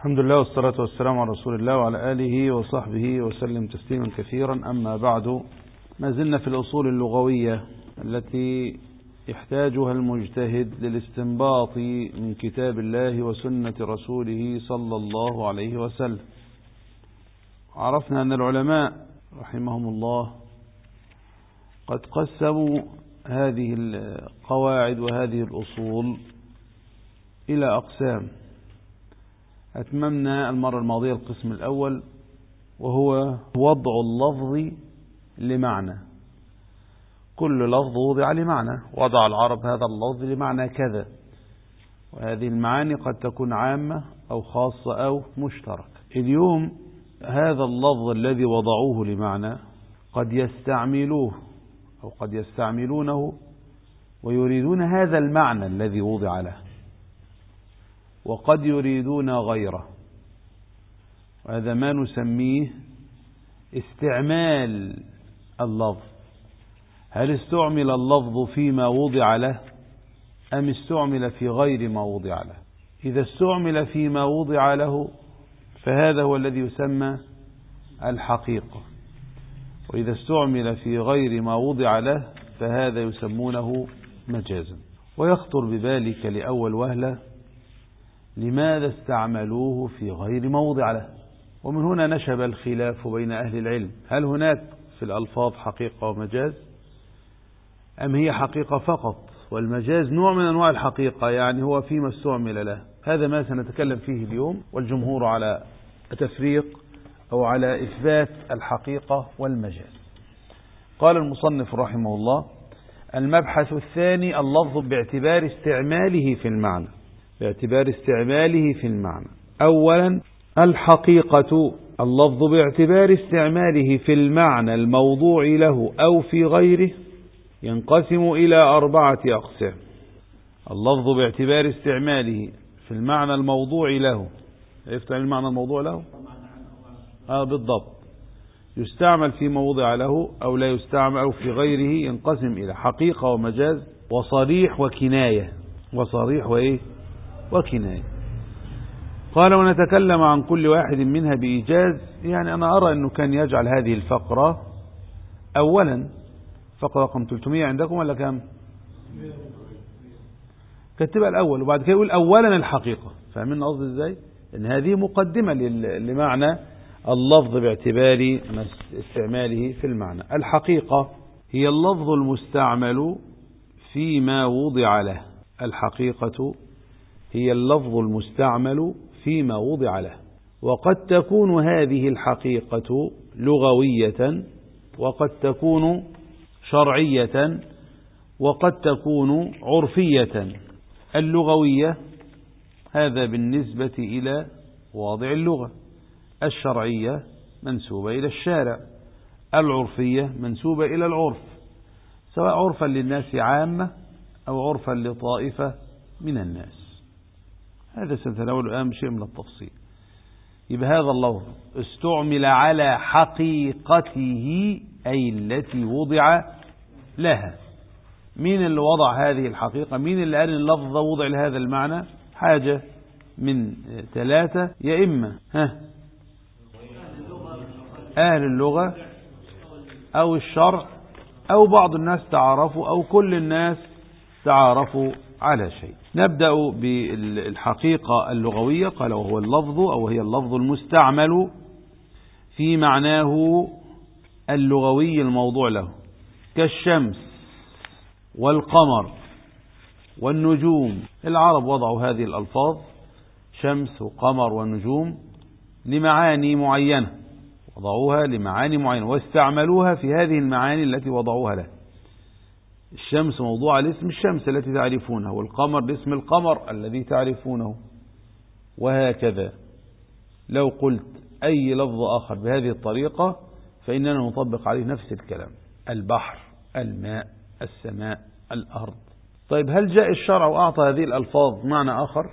الحمد لله والصلاة والسلام على رسول الله وعلى آله وصحبه وسلم تسليما كثيرا. أما بعد، ما زلنا في الأصول اللغوية التي يحتاجها المجتهد للاستنباط من كتاب الله وسنة رسوله صلى الله عليه وسلم. عرفنا أن العلماء رحمهم الله قد قسموا هذه القواعد وهذه الأصول إلى أقسام. أتممنا المرة الماضية القسم الأول، وهو وضع اللفظ لمعنى. كل لفظ وضع لمعنى، وضع العرب هذا اللفظ لمعنى كذا، وهذه المعاني قد تكون عامة أو خاصة أو مشتركة. اليوم هذا اللفظ الذي وضعوه لمعنى قد يستعملوه أو قد يستعملونه ويريدون هذا المعنى الذي وضع له، وقد يريدون غيره، وهذا ما نسميه استعمال اللفظ. هل استعمل اللفظ فيما وضع له أم استعمل في غير ما وضع له؟ إذا استعمل فيما وضع له فهذا هو الذي يسمى الحقيقة، وإذا استعمل في غير ما وضع له فهذا يسمونه مجازا. ويخطر ببالك لأول وهلة لماذا استعملوه في غير ما وضع له؟ ومن هنا نشب الخلاف بين أهل العلم، هل هناك في الألفاظ حقيقة ومجاز، أم هي حقيقة فقط والمجاز نوع من أنواع الحقيقة، يعني هو فيما استعمل له؟ هذا ما سنتكلم فيه اليوم، والجمهور على تفريق أو على إثبات الحقيقة والمجاز. قال المصنف رحمه الله: المبحث الثاني اللفظ باعتبار استعماله في المعنى. باعتبار استعماله في المعنى. أولا، الحقيقة اللفظ باعتبار استعماله في المعنى الموضوع له أو في غيره ينقسم إلى 4 أقسام. اللفظ باعتبار استعماله في المعنى الموضوع له، يفتح المعنى الموضوع له؟ بالضبط، يستعمل في موضع له أو لا يستعمل أو في غيره، ينقسم إلى حقيقة ومجاز وصريح وكناية. وصريح وإيه؟ وكناية. قال: ونتكلم عن كل واحد منها بإيجاز. يعني أنا أرى أنه كان يجعل هذه الفقرة أولا، فقرة رقم 300 عندكم ولا كم؟ كتبها الأول وبعد كده يقول أولا الحقيقة. فاهمين قصدي إزاي؟ إن هذه مقدمة لمعنى اللفظ باعتبار استعماله في المعنى. الحقيقة هي اللفظ المستعمل فيما وضع له. الحقيقة هي اللفظ المستعمل فيما وضع له. وقد تكون هذه الحقيقة لغوية، وقد تكون شرعية، وقد تكون عرفية. اللغوية هذا بالنسبة إلى واضع اللغة، الشرعية منسوبة إلى الشارع، العرفية منسوبة إلى العرف، سواء عرفا للناس عامة أو عرفا لطائفة من الناس. هذا سنتناول الآن بشيء من التفصيل. يبقى هذا اللفظ استعمل على حقيقته، أي التي وضع لها. مين اللي وضع هذه الحقيقة؟ مين اللي قال ان اللفظ وضع لهذا المعنى؟ حاجة من 3، يا إما أهل اللغة أو الشرع أو بعض الناس تعارفوا أو كل الناس تعارفوا على شيء. نبدأ بالحقيقة اللغوية. قال: وهو اللفظ أو هي اللفظ المستعمل في معناه اللغوي الموضوع له، كالشمس والقمر والنجوم. العرب وضعوا هذه الألفاظ شمس وقمر ونجوم لمعاني معينة، وضعوها لمعاني معينة واستعملوها في هذه المعاني التي وضعوها له. الشمس موضوعة لاسم الشمس التي تعرفونها، والقمر لاسم القمر الذي تعرفونه، وهكذا. لو قلت أي لفظ آخر بهذه الطريقة فإننا نطبق عليه نفس الكلام: البحر، الماء، السماء، الأرض. طيب، هل جاء الشرع وأعطى هذه الألفاظ معنى آخر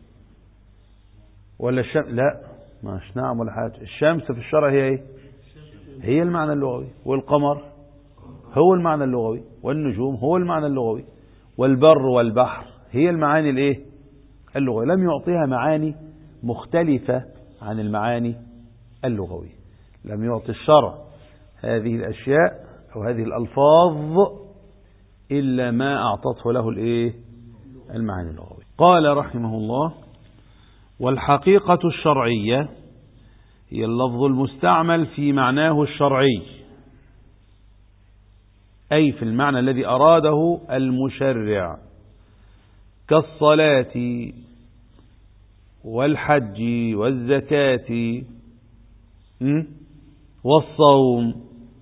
ولا الشمس؟ لا، مش نعم ولا حاجة. الشمس في الشرع هي إيه؟ هي المعنى اللغوي، والقمر هو المعنى اللغوي، والنجوم هو المعنى اللغوي، والبر والبحر هي المعاني الايه؟ اللغوية. لم يعطيها معاني مختلفة عن المعاني اللغوية. لم يعطي الشرع هذه الأشياء أو هذه الألفاظ إلا ما أعطته له المعاني اللغوية. قال رحمه الله: والحقيقة الشرعية هي اللفظ المستعمل في معناه الشرعي، أي في المعنى الذي أراده المشرع، كالصلاة والحج والزكاة والصوم.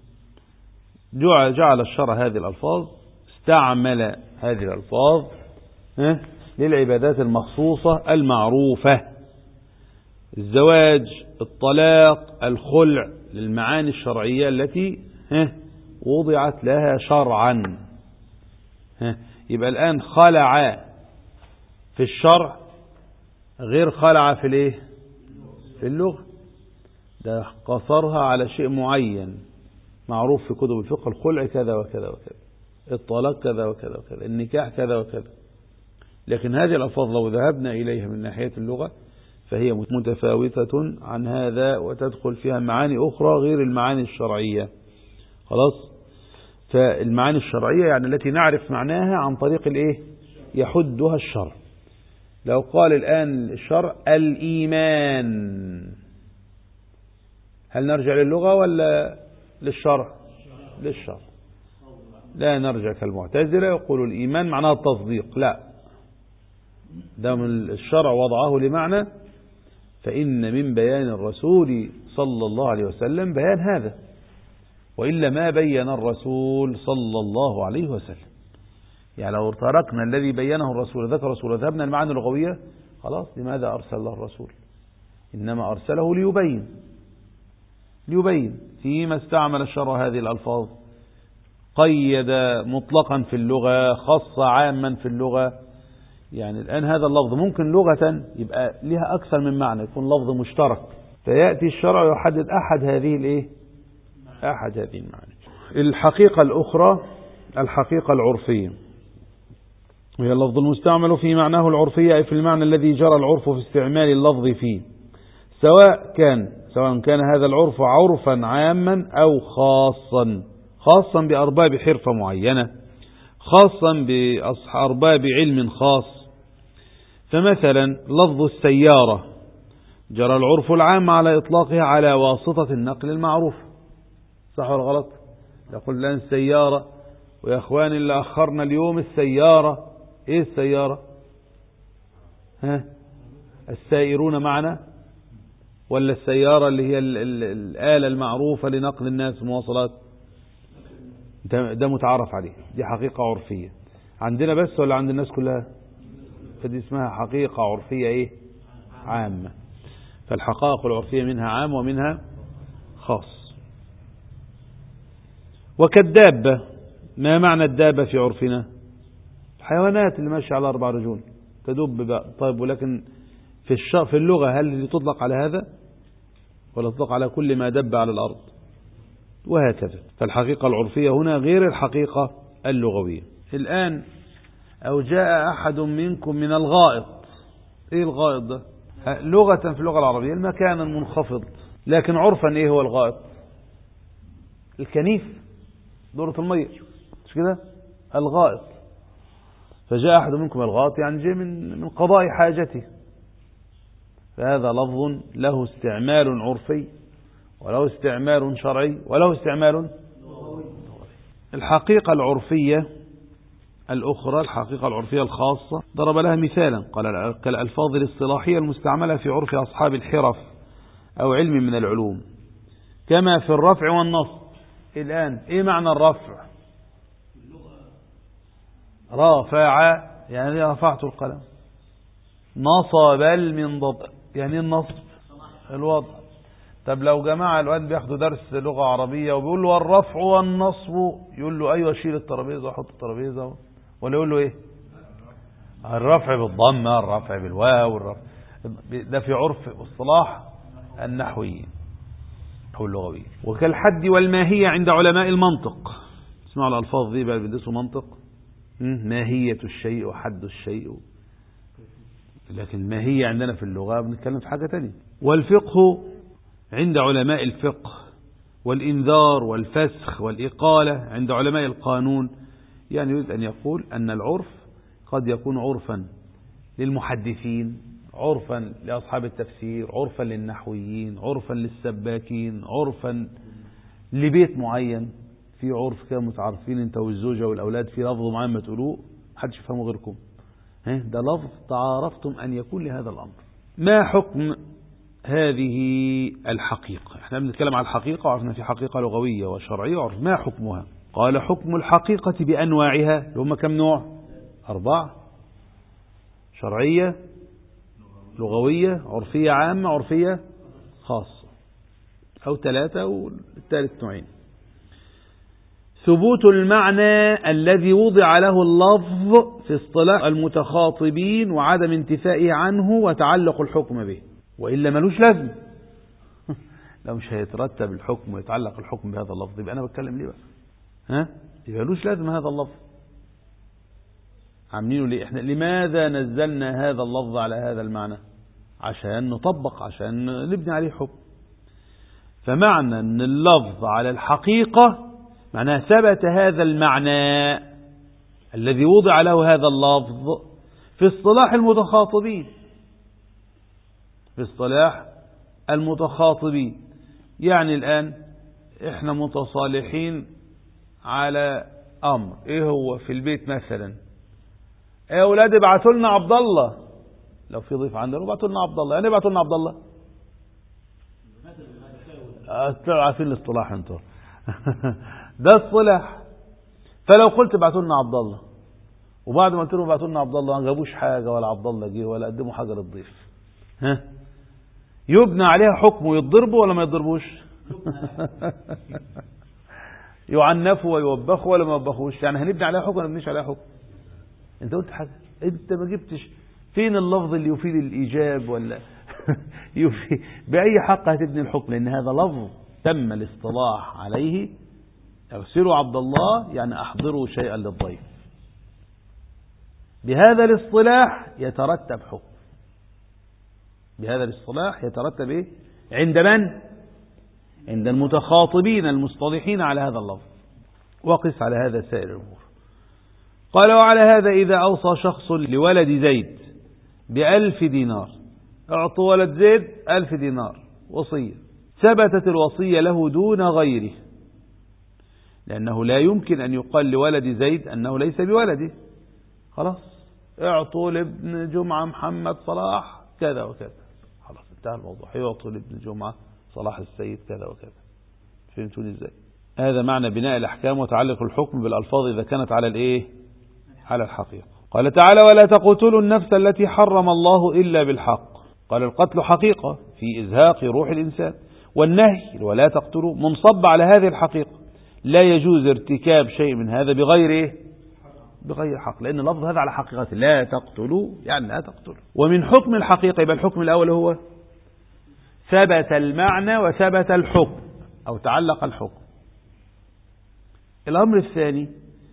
جعل الشرع هذه الألفاظ، استعمل هذه الألفاظ للعبادات المخصوصة المعروفة: الزواج، الطلاق، الخلع، للمعاني الشرعية التي وضعت لها شرعا. يبقى الآن خلع في الشرع غير خلع في اللغة. ده قصرها على شيء معين معروف في كتب الفقه: الخلع كذا وكذا وكذا، الطلاق كذا وكذا وكذا، النكاح كذا وكذا. لكن هذه الألفاظ لو ذهبنا إليها من ناحية اللغة فهي متفاوتة عن هذا، وتدخل فيها معاني أخرى غير المعاني الشرعية. خلاص؟ فالمعاني الشرعية يعني التي نعرف معناها عن طريق يحدها الشرع. لو قال الآن الشرع الإيمان، هل نرجع للغة ولا للشرع؟ للشرع. لا نرجع كالمعتزلة يقول الإيمان معناه التصديق، لا، ده من الشرع وضعه لمعنى، فإن من بيان الرسول صلى الله عليه وسلم بيان هذا، وإلا ما بين الرسول صلى الله عليه وسلم. يعني لو تركنا الذي بينه الرسول ذكر الرسول وذهبنا المعاني اللغوية، خلاص لماذا أرسل الله الرسول؟ إنما أرسله ليبين فيما استعمل الشرع هذه الألفاظ، قيد مطلقا في اللغة، خص عاما في اللغة. يعني الآن هذا اللفظ ممكن لغة يبقى لها أكثر من معنى، يكون لفظ مشترك، فيأتي الشرع يحدد أحد هذه المعاني. الحقيقة الأخرى الحقيقة العرفية، وهي اللفظ المستعمل في معناه العرفي، أي في المعنى الذي جرى العرف في استعمال اللفظ فيه، سواء كان هذا العرف عرفا عاما أو خاصا بأرباب حرفة معينة، خاصا بأرباب علم خاص. فمثلا لفظ السيارة جرى العرف العام على إطلاقها على واسطة النقل المعروف، صح ولا غلط؟ يقول لنا السيارة، ويا أخواني اللي أخرنا اليوم السيارة، إيه السيارة؟ السائرون معنا، ولا السيارة اللي هي الآلة المعروفة لنقل الناس المواصلات؟ ده متعارف عليه، دي حقيقة عرفية عندنا بس ولا عند الناس كلها؟ فدي اسمها حقيقة عرفية عامة. فالحقائق العرفية منها عام ومنها خاص. وكالدابة، ما معنى الدابة في عرفنا؟ الحيوانات اللي ماشية على 4 رجول تدب بقى. طيب ولكن في اللغة هل تطلق على هذا ولا تطلق على كل ما دب على الأرض؟ وهكذا. فالحقيقة العرفية هنا غير الحقيقة اللغوية. الآن أو جاء أحد منكم من الغائط، إيه الغائط ده؟ لغة في اللغة العربية المكان المنخفض، لكن عرفا إيه هو الغائط؟ الكنيف، دورة المية، مش كده؟ الغائط. فجاء أحد منكم الغائط يعني جاء من قضاء حاجته، فهذا لفظ له استعمال عرفي وله استعمال شرعي وله استعمال. الحقيقة العرفية الأخرى الحقيقة العرفية الخاصة ضرب لها مثالا، قال كالألفاظ الاصطلاحية المستعملة في عرف أصحاب الحرف أو علم من العلوم، كما في الرفع والنصب. الآن إيه معنى الرفع؟ رافع يعني رفعت القلم، نصب المنضد يعني النصب الوضع. طب لو جماعة الواد بياخدوا درس لغة عربية وبيقول له الرفع والنصب، يقول له أيوة شيل الترابيزة وحط الترابيزة، ولا يقول له إيه؟ الرفع بالضمة، الرفع بالواو، الرفع ده في عرف اصطلاح النحويين أو اللغويين. وكالحد والماهية عند علماء المنطق، اسمعوا الألفاظ دي بقى بيدرسوا منطق، ماهية الشيء وحد الشيء. لكن ما هي عندنا في اللغة بنتكلم في حاجة تانية. والفقه عند علماء الفقه والإنذار والفسخ والإقالة عند علماء القانون، يعني يريد أن يقول أن العرف قد يكون عرفا للمحدثين، عرفا لأصحاب التفسير، عرفا للنحويين، عرفا للسباكين، عرفا لبيت معين، في عرف كده متعارفين انت والزوجة والأولاد في لفظ معين ما تقولوه محدش يفهمه غيركم، ده لفظ تعارفتم أن يكون لهذا الأمر. ما حكم هذه الحقيقة؟ احنا بنتكلم عن الحقيقة وعرفنا في حقيقة لغوية وشرعية وعرف ما حكمها. قال حكم الحقيقة بأنواعها، هم كم نوع؟ 4: شرعية، لغوية، عرفية عامة، عرفية خاصة، أو 3 والثالث نوعين. ثبوت المعنى الذي وضع له اللفظ في اصطلاح المتخاطبين وعدم انتفائه عنه وتعلق الحكم به، وإلا ملوش لازم. لو مش هيترتب الحكم ويتعلق الحكم بهذا اللفظ يبقى أنا بتكلم ليه بقى؟ يبقى ملوش لازم هذا اللفظ. عاملينه ليه؟ احنا لماذا نزلنا هذا اللفظ على هذا المعنى؟ عشان نطبق، عشان نبني عليه حكم. فمعنى أن اللفظ على الحقيقة معناه ثبت هذا المعنى الذي وضع له هذا اللفظ في اصطلاح المتخاطبين، في اصطلاح المتخاطبين. يعني الآن احنا متصالحين على أمر، ايه هو؟ في البيت مثلا، يا أولاد ابعتوا لنا عبد الله، لو في ضيف عندنا ابعتوا لنا عبد الله، يعني ابعتوا لنا عبد الله، عارفين الاصطلاح انتوا. ده الصلاح. فلو قلت ابعتوا لنا عبد الله، وبعد ما قلت لهم ابعتوا لنا عبد الله ما جابوش حاجه ولا عبد الله جه ولا قدموا حاجه للضيف، يبنى عليها حكم ويتضربوا ولا ما يتضربوش؟ يعنفوا ويوبخوا ولا ما يوبخوش؟ يعني هنبني عليها حكم ولا ما نبنيش عليها حكم؟ انت قلت حاجه، انت ما جبتش. فين اللفظ اللي يفيد الايجاب ولا يفيد؟ باي حق هتبني الحكم؟ لان هذا لفظ تم الاصطلاح عليه. اغسلوا عبد الله يعني احضروا شيئا للضيف. بهذا الاصطلاح يترتب حكم، بهذا الاصطلاح يترتب ايه؟ عند من؟ عند المتخاطبين المصطلحين على هذا اللفظ. وقس على هذا سائر الامور. قال وعلى هذا إذا أوصى شخص لولد زيد ب1000 دينار، اعطوا ولد زيد 1000 دينار وصية، ثبتت الوصية له دون غيره، لأنه لا يمكن أن يقال لولد زيد أنه ليس بولده. خلاص، اعطوا لابن جمعة محمد صلاح كذا وكذا، خلاص انتهى الموضوع. يعطوا لابن جمعة صلاح السيد كذا وكذا. فهمتوني ازاي؟ هذا معنى بناء الأحكام وتعلق الحكم بالألفاظ إذا كانت على الإيه؟ على الحقيقة. قال تعالى ولا تقتلوا النفس التي حرم الله إلا بالحق. قال القتل حقيقة في إزهاق روح الإنسان، والنهي ولا تقتلوا منصب على هذه الحقيقة. لا يجوز ارتكاب شيء من هذا بغير إيه؟ بغير حق، لأن اللفظ هذا على حقيقة لا تقتلوا، يعني لا تقتلوا. ومن حكم الحقيقة يبقى الحكم الأول هو ثبت المعنى وثبت الحكم أو تعلق الحكم. الأمر الثاني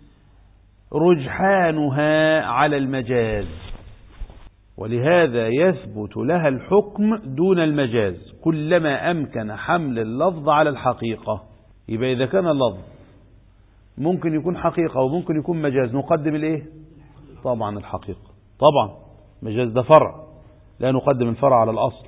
رجحانها على المجاز، ولهذا يثبت لها الحكم دون المجاز كلما أمكن حمل اللفظ على الحقيقة. يبقى إذا كان اللفظ ممكن يكون حقيقة وممكن يكون مجاز، نقدم الإيه؟ طبعا الحقيقة. طبعا مجاز ده فرع، لا نقدم الفرع على الأصل.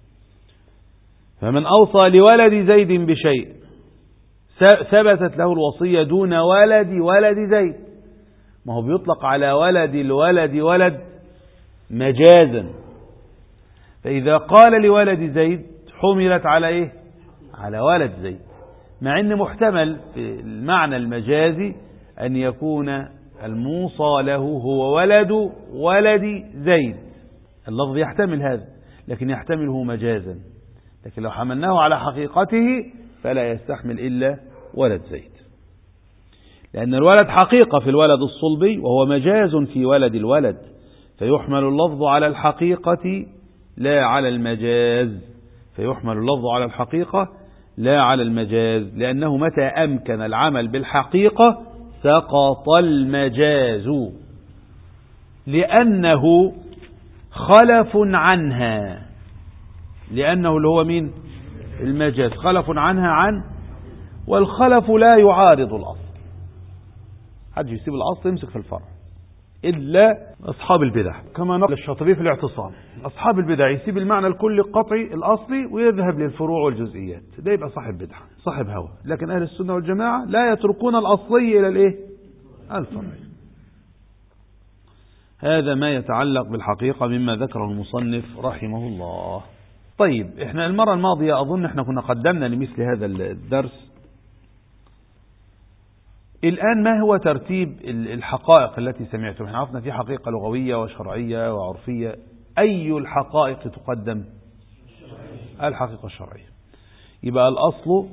فمن أوصى لولد زيد بشيء ثبتت له الوصية دون ولد زيد. ما هو بيطلق على ولد الولد ولد مجازا، فإذا قال لولد زيد حملت على إيه؟ على ولد زيد، مع أن محتمل في المعنى المجازي أن يكون الموصى له هو ولد زيد. اللفظ يحتمل هذا، لكن يحتمله مجازا. لكن لو حملناه على حقيقته فلا يستحمل إلا ولد زيد، لأن الولد حقيقة في الولد الصلبي وهو مجاز في ولد الولد، فيحمل اللفظ على الحقيقة لا على المجاز، فيحمل اللفظ على الحقيقة لا على المجاز، لأنه متى أمكن العمل بالحقيقة سقط المجاز، لأنه خلف عنها، لأنه اللي هو مين؟ المجاز. خلف عنها عن، والخلف لا يعارض الأصل. حد يسيب الأصل يمسك في الفرع إلا أصحاب البدع، كما نقل الشاطبي في الاعتصام. أصحاب البدع يسيب المعنى الكلي القطعي الأصلي ويذهب للفروع والجزئيات، ده يبقى صاحب بدع صاحب هوى. لكن أهل السنة والجماعة لا يتركون الأصلي إلى الإيه؟ الفرعي. هذا ما يتعلق بالحقيقة مما ذكره المصنف رحمه الله. طيب، احنا المرة الماضية أظن احنا كنا قدمنا لمثل هذا الدرس. الآن ما هو ترتيب الحقائق التي سمعتم؟ احنا عرفنا في حقيقة لغوية وشرعية وعرفية. أي الحقائق تقدم؟ الحقيقة الشرعية. يبقى الأصل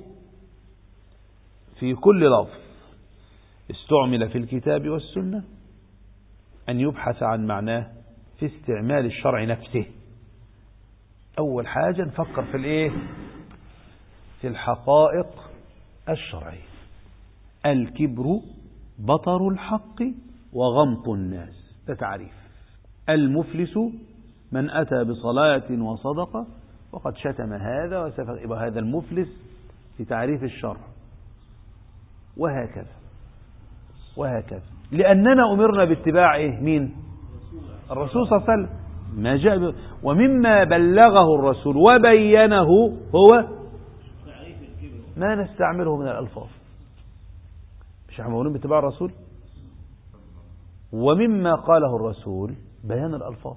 في كل لفظ استعمل في الكتاب والسنة أن يبحث عن معناه في استعمال الشرع نفسه. أول حاجة نفكر في الإيه؟ في الحقائق الشرعية. الكبر بطر الحق وغمط الناس، ده تعريف. المفلس من أتى بصلاة وصدقة وقد شتم هذا وسفك، يبقى هذا المفلس في تعريف الشرع. وهكذا وهكذا، لأننا أمرنا باتباع إيه؟ مين؟ الرسول صلى الله عليه وسلم. ما جاء ومما بلغه الرسول وبينه هو ما نستعمله من الألفاظ. مش احنا مؤمنين باتباع الرسول؟ ومما قاله الرسول بيان الألفاظ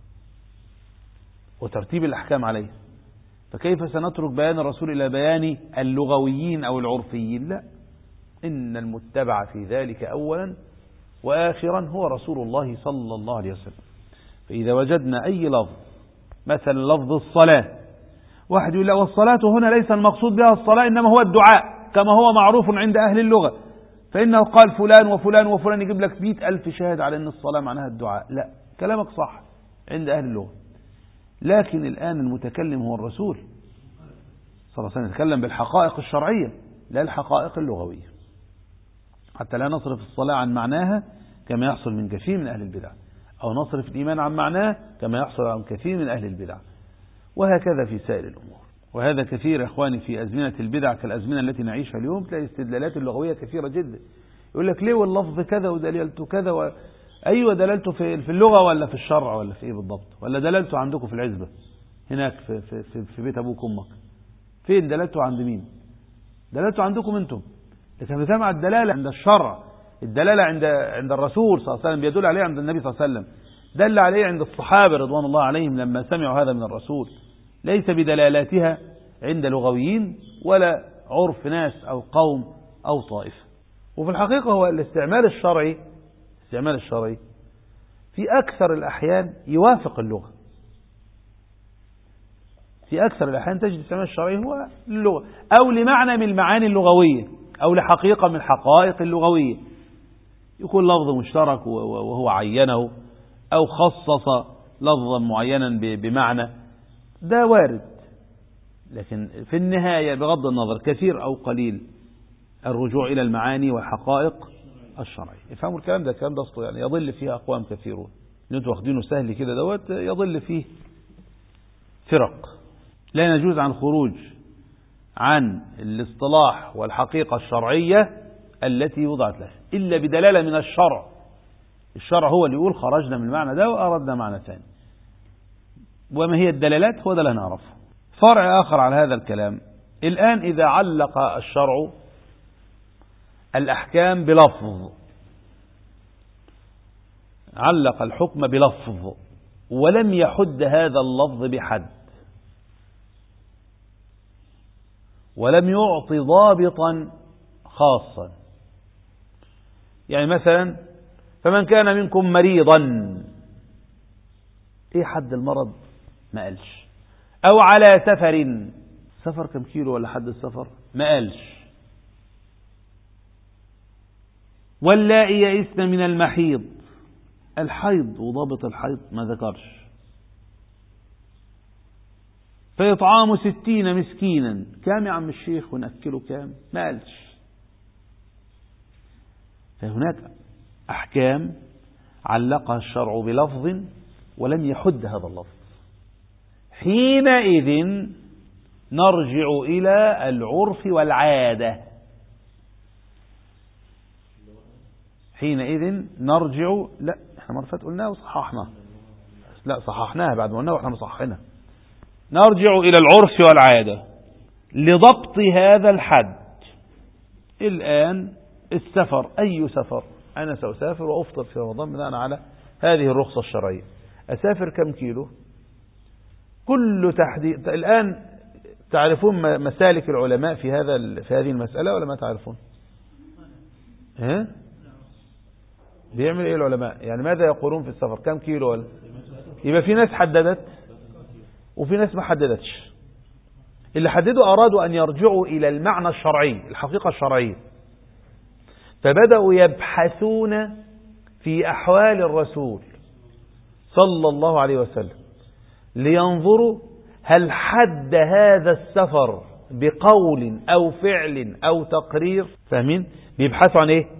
وترتيب الأحكام عليه. فكيف سنترك بيان الرسول إلى بيان اللغويين أو العرفيين؟ لا، إن المتبع في ذلك أولا وآخرا هو رسول الله صلى الله عليه وسلم. فإذا وجدنا أي لفظ، مثلا لفظ الصلاة، واحد يقول لا والصلاة هنا ليس المقصود بها الصلاة إنما هو الدعاء كما هو معروف عند أهل اللغة، فإنه قال فلان وفلان وفلان، يجيب لك 100,000 شاهد على أن الصلاة معناها الدعاء. لا، كلامك صح عند أهل اللغة، لكن الآن المتكلم هو الرسول صلى الله عليه وسلم. يتكلم بالحقائق الشرعية لا الحقائق اللغوية، حتى لا نصرف الصلاة عن معناها كما يحصل من كثير من أهل البدع، أو نصرف الإيمان عن معناه كما يحصل عن كثير من أهل البدع، وهكذا في سائر الأمور. وهذا كثير يا إخواني في أزمنة البدع كالأزمنة التي نعيشها اليوم، تلاقي استدلالات اللغوية كثيرة جدا. يقول لك ليه واللفظ كذا ودلالته كذا أيوة، دلالته في اللغة ولا في الشرع ولا في إيه بالضبط؟ ولا دلالته عندكم في العزبة هناك في بيت أبوك وأمك؟ فين دلالته؟ عند مين؟ دلالته عندكم أنتم. لكن بتسمع الدلالة عند الشرع، الدلالة عند الرسول صلى الله عليه وسلم، بيدل عليه عند النبي صلى الله عليه وسلم، دل عليه عند الصحابة رضوان الله عليهم لما سمعوا هذا من الرسول، ليس بدلالاتها عند لغويين ولا عرف ناس أو قوم أو طائفة. وفي الحقيقة هو الاستعمال الشرعي في أكثر الأحيان يوافق اللغة. في أكثر الأحيان تجد الاستعمال الشرعي هو للغة أو لمعنى من المعاني اللغوية أو لحقيقة من الحقائق اللغوية، يكون لفظ مشترك وهو عينه، أو خصص لفظا معينا بمعنى، ده وارد. لكن في النهاية بغض النظر كثير أو قليل الرجوع إلى المعاني والحقائق الشرعية. يفهموا الكلام ده؟ الكلام ده أصله يعني يضل فيه أقوام كثيرون، اللي انتوا واخدينه سهل كده دوت يضل فيه فرق. لا يجوز عن خروج عن الاصطلاح والحقيقة الشرعية التي وضعت له إلا بدلالة من الشرع. الشرع هو اللي يقول خرجنا من المعنى ده وأردنا معنى ثاني. وما هي الدلالات؟ هو ده اللي نعرفه. فرع آخر على هذا الكلام، الآن إذا علق الشرع الأحكام بلفظ، علق الحكم بلفظ ولم يحد هذا اللفظ بحد، ولم يعطي ضابطا خاصا. يعني مثلا فمن كان منكم مريضا، ايه حد المرض؟ ما قالش. او على سفر كم كيلو ولا حد السفر؟ ما قالش. واللائي يئسن من المحيض، الحيض وضابط الحيض ما ذكرش. فإطعام 60 مسكينا، كام يا عم الشيخ ونأكله كام؟ ما قالش. فهناك أحكام علقها الشرع بلفظ ولم يحد هذا اللفظ. حينئذ نرجع إلى العرف والعادة. حينئذ نرجع، لا احنا مرة فاتت قلناها وصححنا، لا صححناها بعد ما قلناها واحنا مصححينها. نرجع إلى العرف والعادة لضبط هذا الحد. الآن السفر، أي سفر؟ أنا سأسافر وأفطر في رمضان بناء على هذه الرخصة الشرعية. أسافر كم كيلو؟ كل تحديد. الآن تعرفون مسالك العلماء في هذه المسألة ولا ما تعرفون؟ بيعمل ايه العلماء؟ يعني ماذا يقولون في السفر؟ كم كيلو ولا؟ يبقى في ناس حددت وفي ناس ما حددتش. اللي حددوا أرادوا أن يرجعوا إلى المعنى الشرعي، الحقيقة الشرعية، فبدأوا يبحثون في أحوال الرسول صلى الله عليه وسلم لينظروا هل حد هذا السفر بقول أو فعل أو تقرير. فاهمين؟ بيبحثوا عن ايه؟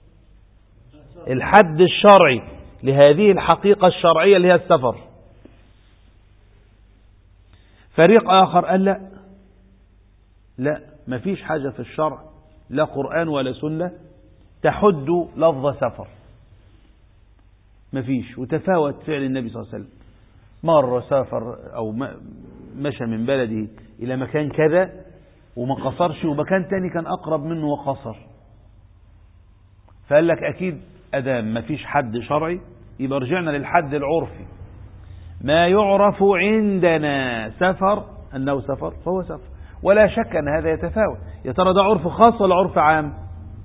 الحد الشرعي لهذه الحقيقة الشرعية اللي هي السفر. فريق آخر قال لا مفيش حاجة في الشرع، لا قرآن ولا سنة، تحد لفظ سفر، مفيش. وتفاوت فعل النبي صلى الله عليه وسلم، مرة سافر أو مشى من بلده إلى مكان كذا وما قصرش، ومكان تاني كان أقرب منه وقصر. فقال لك أكيد أدام مفيش حد شرعي يبقى رجعنا للحد العرفي. ما يعرف عندنا سفر أنه سفر فهو سفر، ولا شك أن هذا يتفاوت. يا ترى ده عرف خاص ولا عرف عام؟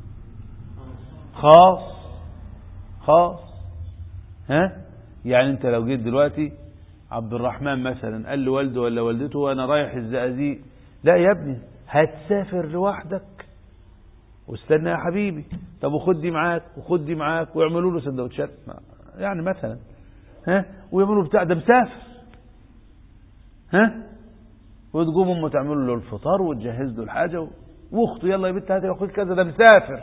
خاص. يعني أنت لو جيت دلوقتي عبد الرحمن مثلا قال لوالده ولا والدته وأنا رايح الزقازيق، لا يا ابني هتسافر لوحدك واستنى يا حبيبي، طب وخد دي معاك وخد دي معاك، ويعملوا له سندوتشات يعني مثلا، ويعملوا بتاع ده مسافر، وتقوم امه تعمل له الفطار وتجهز له الحاجه، واخته يلا يا بنت هاتي واخوك كذا ده مسافر.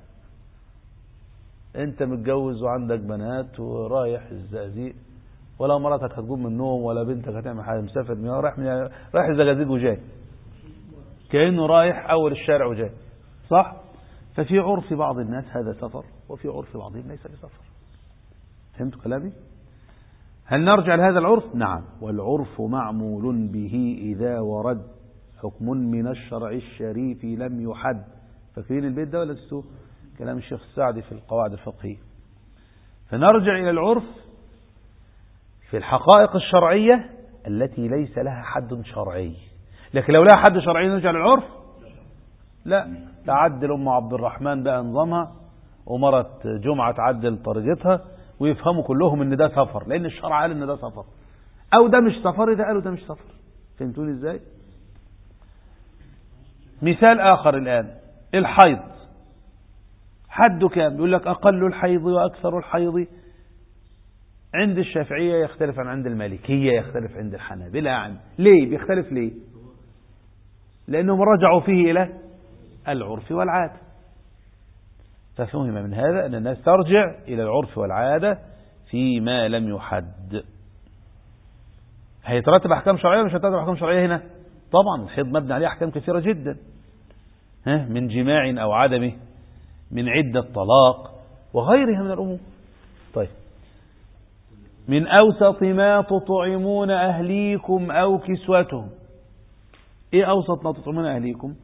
انت متجوز وعندك بنات ورايح الزقازيق، ولا مراتك هتقوم من النوم ولا بنتك هتعمل حاجه، مسافر رايح الزقازيق وجاي كأنه رايح اول الشارع وجاي، صح؟ ففي عرف بعض الناس هذا سفر، وفي عرف بعضهم ليس بسفر. فهمت كلامي؟ هل نرجع لهذا العرف؟ نعم. والعرف معمول به إذا ورد حكم من الشرع الشريف لم يحد. فاكرين البيت ده ولا تستوه؟ كلام الشيخ السعدي في القواعد الفقهية. فنرجع إلى العرف في الحقائق الشرعية التي ليس لها حد شرعي. لكن لو لها حد شرعي نرجع للعرف؟ لا، تعدل أم عبد الرحمن بقى نظامها، ومرة جمعة تعدل طريقتها، ويفهموا كلهم ان ده سفر، لان الشرع قال ان ده سفر، او ده مش سفر اذا قالوا ده مش سفر. فهمتوني ازاي؟ مثال اخر الان، الحيض حده كام؟ يقول لك اقل الحيض واكثر الحيض عند الشافعية يختلف عن عند المالكية، يختلف عند الحنابلة. ليه بيختلف؟ ليه؟ لانهم رجعوا فيه الى العرف والعادة. ففهم من هذا أن الناس ترجع إلى العرف والعادة فيما لم يحد. هيترتب أحكام شرعية مش هيترتب أحكام شرعية هنا؟ طبعا الحيض مبني عليه أحكام كثيرة جدا، من جماع أو عدمه، من عدة طلاق وغيرها من الأمور. طيب، من أوسط ما تطعمون أهليكم أو كسوتهم. إيه أوسط ما تطعمون أهليكم؟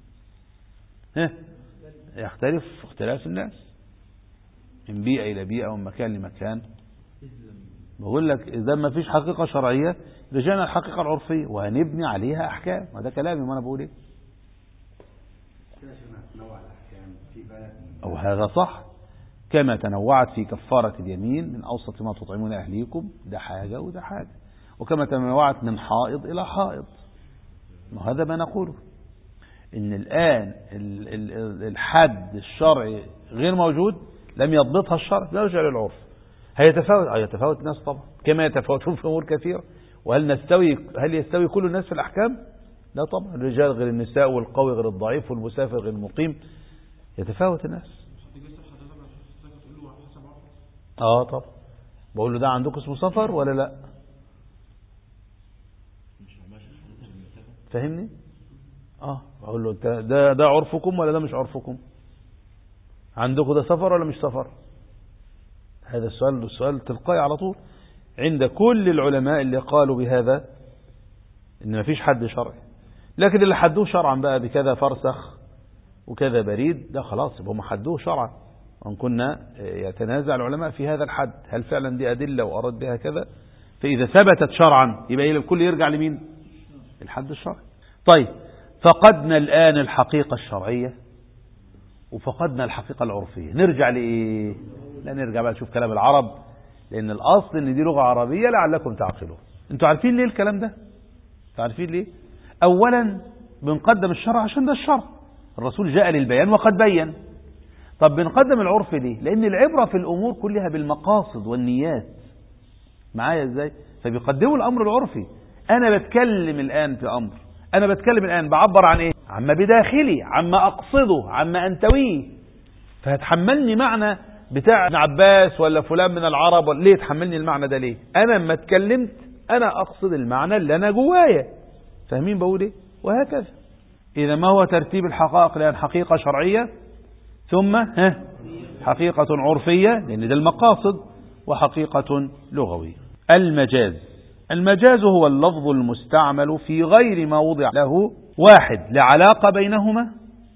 يختلف اختلاف الناس من بيئة إلى بيئة ومن مكان لمكان. بقول لك إذا ما فيش حقيقة شرعية رجعنا الحقيقة العرفية وهنبني عليها أحكام. وهذا كلامي ما أنا بقول إيه، أو هذا صح. كما تنوعت في كفارة اليمين من أوسط ما تطعمون أهليكم، ده حاجة وده حاجة. وكما تنوعت من حائض إلى حائض، وهذا ما نقوله. إن الآن الحد الشرعي غير موجود، لم يضبطها الشرع، لا يرجع للعرف. يتفاوت الناس طبعا كما يتفاوتون في أمور كثيرة. وهل يستوي كل الناس في الأحكام؟ لا طبعا، الرجال غير النساء، والقوي غير الضعيف، والمسافر غير المقيم، يتفاوت الناس. طبعا بقول له ده عندكم اسمه سفر ولا لا؟ فهمني؟ بقول له ده عرفكم ولا ده مش عرفكم؟ عندكم ده سفر ولا مش سفر؟ هذا السؤال تلقائي على طول عند كل العلماء اللي قالوا بهذا، ان ما فيش حد شرعي. لكن اللي حدوه شرعا بقى بكذا فرسخ وكذا بريد، ده خلاص هم حدوه شرعا. وان كنا يتنازع العلماء في هذا الحد، هل فعلا دي أدلة وأراد بها كذا؟ فإذا ثبتت شرعا يبقى الكل يرجع لمين؟ الحد الشرعي. طيب، فقدنا الآن الحقيقة الشرعية وفقدنا الحقيقة العرفية، نرجع لإيه؟ لا، نرجع بقى نشوف كلام العرب، لأن الأصل إن دي لغة عربية لعلكم تعقلون. انتوا عارفين ليه الكلام ده؟ انتوا عارفين ليه؟ أولا بنقدم الشرع عشان ده الشرع، الرسول جاء للبيان وقد بين. طب بنقدم العرف ليه؟ لأن العبرة في الأمور كلها بالمقاصد والنيات. معايا ازاي؟ فبيقدموا الأمر العرفي. أنا بتكلم الآن في أمر، أنا بتكلم الآن بعبر عن إيه؟ عما بداخلي، عما أقصده، عما أنتويه. فهتحملني معنى بتاع ابن عباس ولا فلان من العرب، ليه تحملني المعنى ده؟ ليه؟ أنا لما اتكلمت أنا أقصد المعنى اللي أنا جوايا. فاهمين بقول إيه؟ وهكذا. إذا ما هو ترتيب الحقائق؟ لأن حقيقة شرعية، ثم حقيقة عرفية لأن ده المقاصد، وحقيقة لغوية. المجاز هو اللفظ المستعمل في غير ما وضع له: 1 لعلاقة بينهما،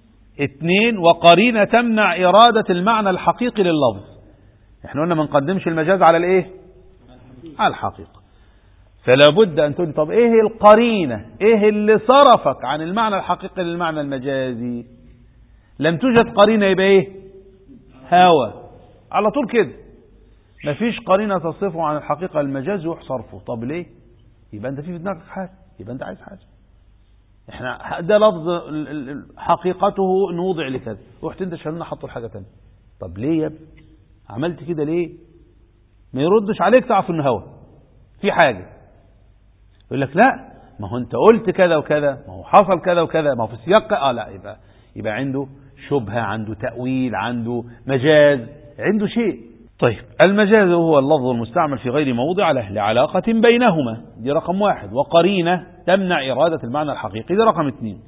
2 وقرينة تمنع إرادة المعنى الحقيقي لللفظ. احنا قلنا ما نقدمش المجاز على الايه؟ على الحقيقة. فلا بد أن تقول طب ايه القرينة، ايه اللي صرفك عن المعنى الحقيقي للمعنى المجازي؟ لم توجد قرينة يبقى ايه؟ هوى على طول كده. مفيش قرينة تصرفه عن الحقيقة المجاز يروح صرفه. طب ليه؟ يبقى انت في دماغك حاجة، يبقى انت عايز حاجة. احنا ده لفظ حقيقته نوضع لكذا، رحت انت شالنا حطوا الحاجة تانية. طب ليه يا ابني عملت كده ليه؟ ما يردش عليك، تعرف انه هوى في حاجة. يقول لك لا، ما هو انت قلت كذا وكذا، ما هو حصل كذا وكذا، ما هو في السياق. لا، يبقى عنده شبهة، عنده تأويل، عنده مجاز، عنده شيء. طيب، المجاز هو اللفظ المستعمل في غير موضع له لعلاقة بينهما، دي رقم 1، وقرينة تمنع إرادة المعنى الحقيقي، دي رقم 2.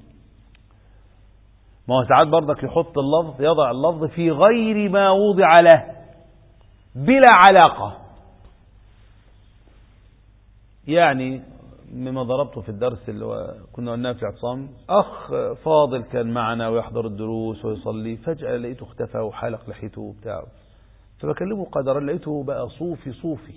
ما هو ساعات برضك يحط اللفظ، يضع اللفظ في غير ما وضع له بلا علاقة. يعني مما ضربته في الدرس اللي هو كنا قلناه في اعتصام، أخ فاضل كان معنا ويحضر الدروس ويصلي، فجأة لقيته اختفى وحلق لحيته وبتاعه، فبكلمه قدرا لقيته بقى صوفي،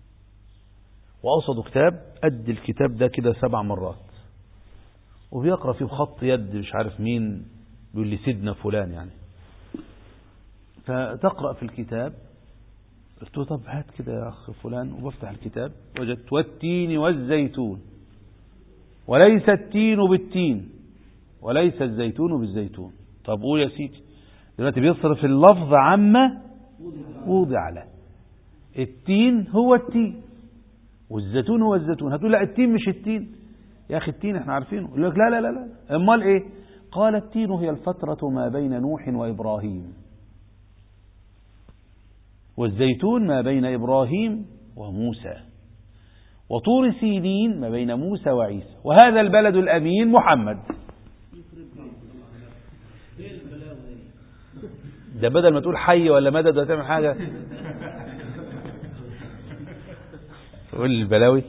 وقصده كتاب قد الكتاب ده كده 7 مرات، وبيقرأ فيه بخط يد مش عارف مين، بيقول لي سيدنا فلان يعني. فتقرأ في الكتاب، قلت له طب هات كده يا أخ فلان، وبفتح الكتاب وجدت والتين والزيتون، وليس التين بالتين وليس الزيتون بالزيتون. طب قول يا سيدي، دلوقتي بيصرف اللفظ عما وضع له. التين هو التين والزيتون هو الزيتون. هتقول لا التين مش التين يا أخي، التين احنا عارفينه. يقول لك لا لا لا لا، امال ايه؟ قال التين هي الفترة ما بين نوح وإبراهيم، والزيتون ما بين إبراهيم وموسى، وطور سينين ما بين موسى وعيسى، وهذا البلد الأمين محمد. ده بدل ما تقول حي ولا مدد ولا تعمل حاجة تقول البلاوي.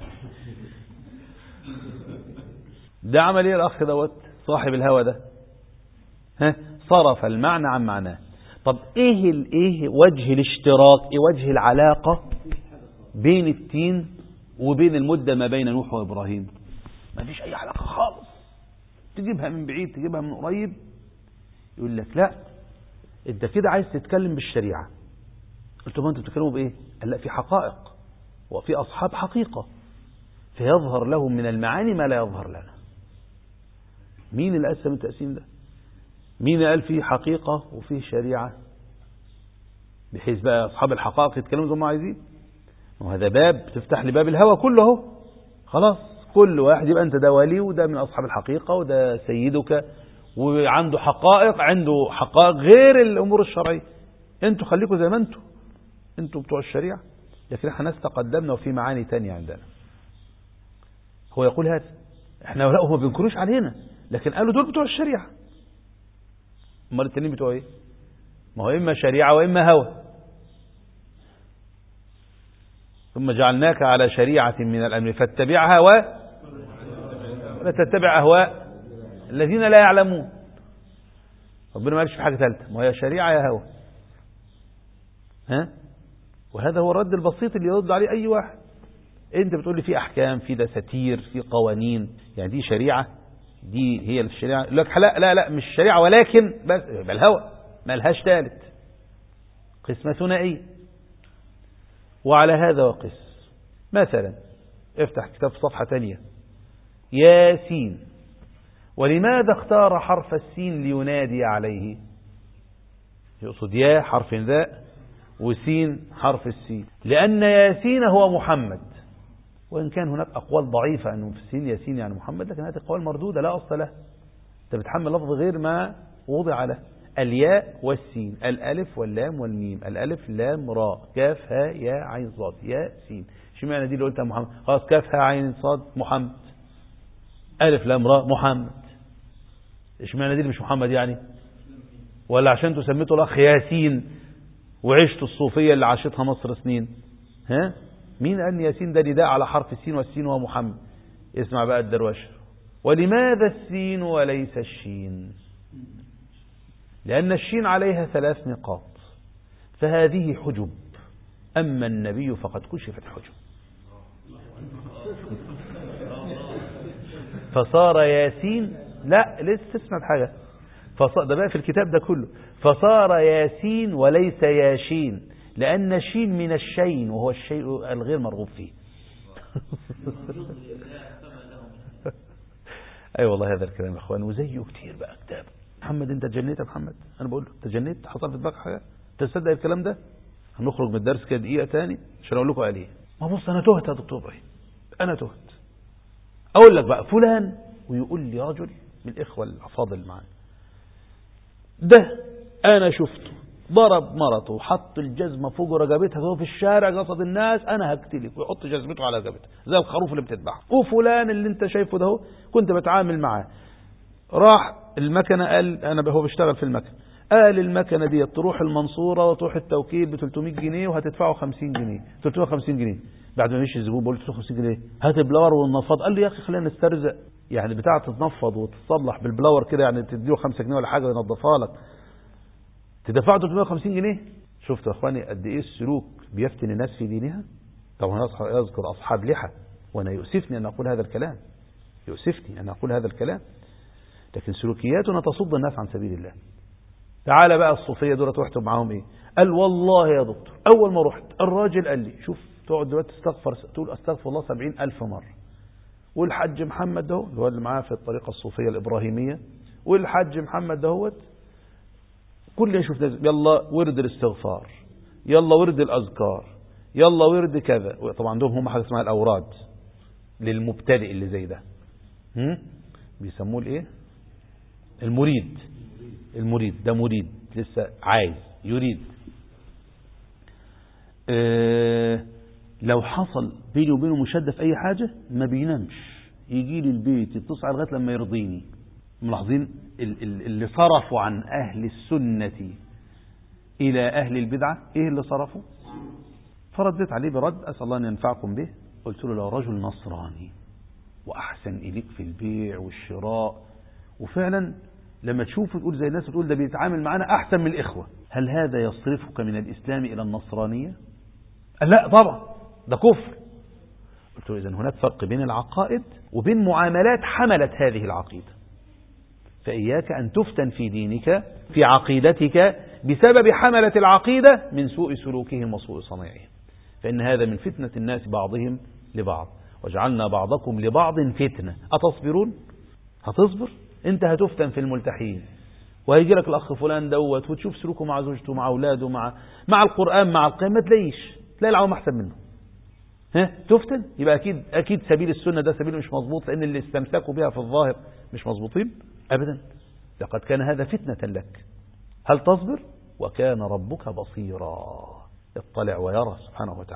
ده عمل ايه الأخ دوت صاحب الهوى ده؟ صرف المعنى عن معناه. طب ايه وجه الاشتراك، ايه وجه العلاقة بين التين وبين المدة ما بين نوح وإبراهيم؟ ما فيش أي علاقة خالص. تجيبها من بعيد تجيبها من قريب. يقول لك لا، انت كده عايز تتكلم بالشريعة. قلت له انتوا بتتكلموا بايه؟ قال لا، في حقائق وفي أصحاب حقيقة، فيظهر لهم من المعاني ما لا يظهر لنا. مين اللي قسم التقسيم ده؟ مين قال فيه حقيقة وفيه شريعة بحيث بقى أصحاب الحقائق يتكلموا زي ما عايزين؟ وهذا باب تفتح لي باب الهوى كله اهو. خلاص كل واحد يبقى انت ده ولي وده من أصحاب الحقيقة وده سيدك وعنده حقائق، عنده حقائق غير الأمور الشرعية. انتوا خليكم زي ما انتوا بتوع الشريعة. لكن احنا ناس تقدمنا وفي معاني تانية عندنا. هو يقول هذا، احنا لا هم بينكروش علينا، لكن قالوا دول بتوع الشريعة. امال التانيين بتوع ايه؟ ما هو اما شريعة واما هوى. ثم جعلناك على شريعة من الأمر فاتبعها ولا تتبع أهواء الذين لا يعلمون. ربنا ما قالش في حاجة ثالثة، ما هي شريعة يا هوى. ها؟ وهذا هو الرد البسيط اللي يرد عليه أي واحد. أنت بتقول لي في أحكام، في دساتير، في قوانين، يعني دي شريعة، دي هي الشريعة. يقول لك لا مش شريعة، ولكن بس الهوى ما لهاش ثالث، قسمة ثنائية. وعلى هذا وقس. مثلا افتح كتاب في صفحة تانية، ياسين، ولماذا اختار حرف السين لينادي عليه؟ يقصد يا حرف ذاء وسين حرف السين، لأن ياسين هو محمد. وإن كان هناك أقوال ضعيفة أنه في السين ياسين يعني محمد، لكن هذه أقوال مردودة لا أصل له. أنت بتحمل لفظ غير ما وضع له. الياء والسين، الألف واللام والميم، الألف لام راء كاف ها يا عين صاد يا سين. شو معنى دي اللي قلتها محمد؟ خلاص كاف ها عين صاد محمد، ألف لام راء محمد. إيش معنى دي اللي مش محمد يعني؟ ولا عشان تسميته الأخ ياسين وعشت الصوفية اللي عاشتها مصر سنين؟ ها؟ مين قال ياسين ده نداء على حرف السين، والسين هو محمد؟ اسمع بقى الدروش. ولماذا السين وليس الشين؟ لأن الشين عليها 3 نقاط، فهذه حجب، أما النبي فقد كشفت حجب، فصار ياسين. لا لسه تسمع بحاجة، ده بقى في الكتاب ده كله. فصار ياسين وليس ياشين، لأن الشين من الشين وهو الشيء الغير مرغوب فيه. أي والله هذا الكلام يا أخوان، وزيه كتير بقى كتاب. محمد انت تجنيت يا محمد، انا بقول له تجنيت، حصل في دماغك حاجه؟ تصدق الكلام ده؟ هنخرج من الدرس كده دقيقه تاني عشان اقول لكم عليه. ما بص انا تهت يا دكتور ابراهيم، انا تهت. اقول لك بقى فلان، ويقول لي رجل من الاخوه الافاضل معانا، ده انا شفته ضرب مرته وحط الجزمه فوق رقبتها وهو في الشارع قصد الناس انا هقتلك، ويحط جزمته على رقبتها زي الخروف اللي بتذبحه. وفلان اللي انت شايفه ده كنت بتعامل معاه، راح المكنة قال أنا هو بيشتغل في المكنة، قال المكنة دي تروح المنصورة وتروح التوكيل ب 300 جنيه وهتدفعوا 50 جنيه 350 جنيه. بعد ما مشي الزبون بقول له 350 جنيه هات البلاور والنفاض. قال لي يا أخي خلينا نسترزق، يعني بتاعة تتنفض وتتصلح بالبلاور كده، يعني تديله 5 جنيه ولا حاجة وينظفها لك، تدفعوا 350 جنيه. شفتوا يا اخواني قد ايه السلوك بيفتن الناس في دينها؟ طبعا يذكر أصحاب لحى، وأنا يؤسفني أن أقول هذا الكلام، يؤسفني أن أقول هذا الكلام، لكن سلوكياتنا تصد الناس عن سبيل الله. تعال بقى الصوفية دول تحتم معاهم ايه؟ قال والله يا دكتور اول ما رحت الراجل قال لي شوف تقعد دلوقتي تستغفر، تقول استغفر الله 70,000 مرة، والحج محمد ده اللي هو اللي معاه في الطريقة الصوفية الإبراهيمية، والحج محمد دهوت كل يشوف يلا ورد الاستغفار، يلا ورد الأذكار، يلا ورد كذا. طبعا عندهم هم حاجة اسمها الأوراد للمبتدئ اللي زي ده، بيسموه الايه؟ المريد. المريد ده مريد لسه عايز يريد. لو حصل بيني وبينه مشادة في أي حاجة ما بينامش، يجي لي البيت يتصل لغاية لما يرضيني. ملاحظين اللي صرفوا عن أهل السنة إلى أهل البدعة إيه اللي صرفوا؟ فردت عليه برد أسأل الله أن ينفعكم به. قلت له لو رجل نصراني وأحسن إليك في البيع والشراء، وفعلا لما تشوفه تقول زي الناس تقول ده بيتعامل معنا أحسن من الإخوة، هل هذا يصرفك من الإسلام إلى النصرانية؟ قال لا طبعا ده كفر. قلت له إذن هناك فرق بين العقائد وبين معاملات حملت هذه العقيدة، فإياك أن تفتن في دينك في عقيدتك بسبب حملة العقيدة من سوء سلوكهم وسوء صنيعهم، فإن هذا من فتنة الناس بعضهم لبعض، وجعلنا بعضكم لبعض فتنة. أتصبرون؟ هتصبر؟ انت هتفتن في الملتحين، وهيجي لك الأخ فلان دوت وتشوف سلوكه مع زوجته مع أولاده مع القرآن مع القيام، ما تلاقي العوام أحسن منه. تفتن؟ يبقى أكيد سبيل السنة ده سبيل مش مظبوط، لأن اللي استمسكوا بها في الظاهر مش مظبوطين أبدا. لقد كان هذا فتنة لك. هل تصبر؟ وكان ربك بصيرا، يطلع ويرى سبحانه وتعالى.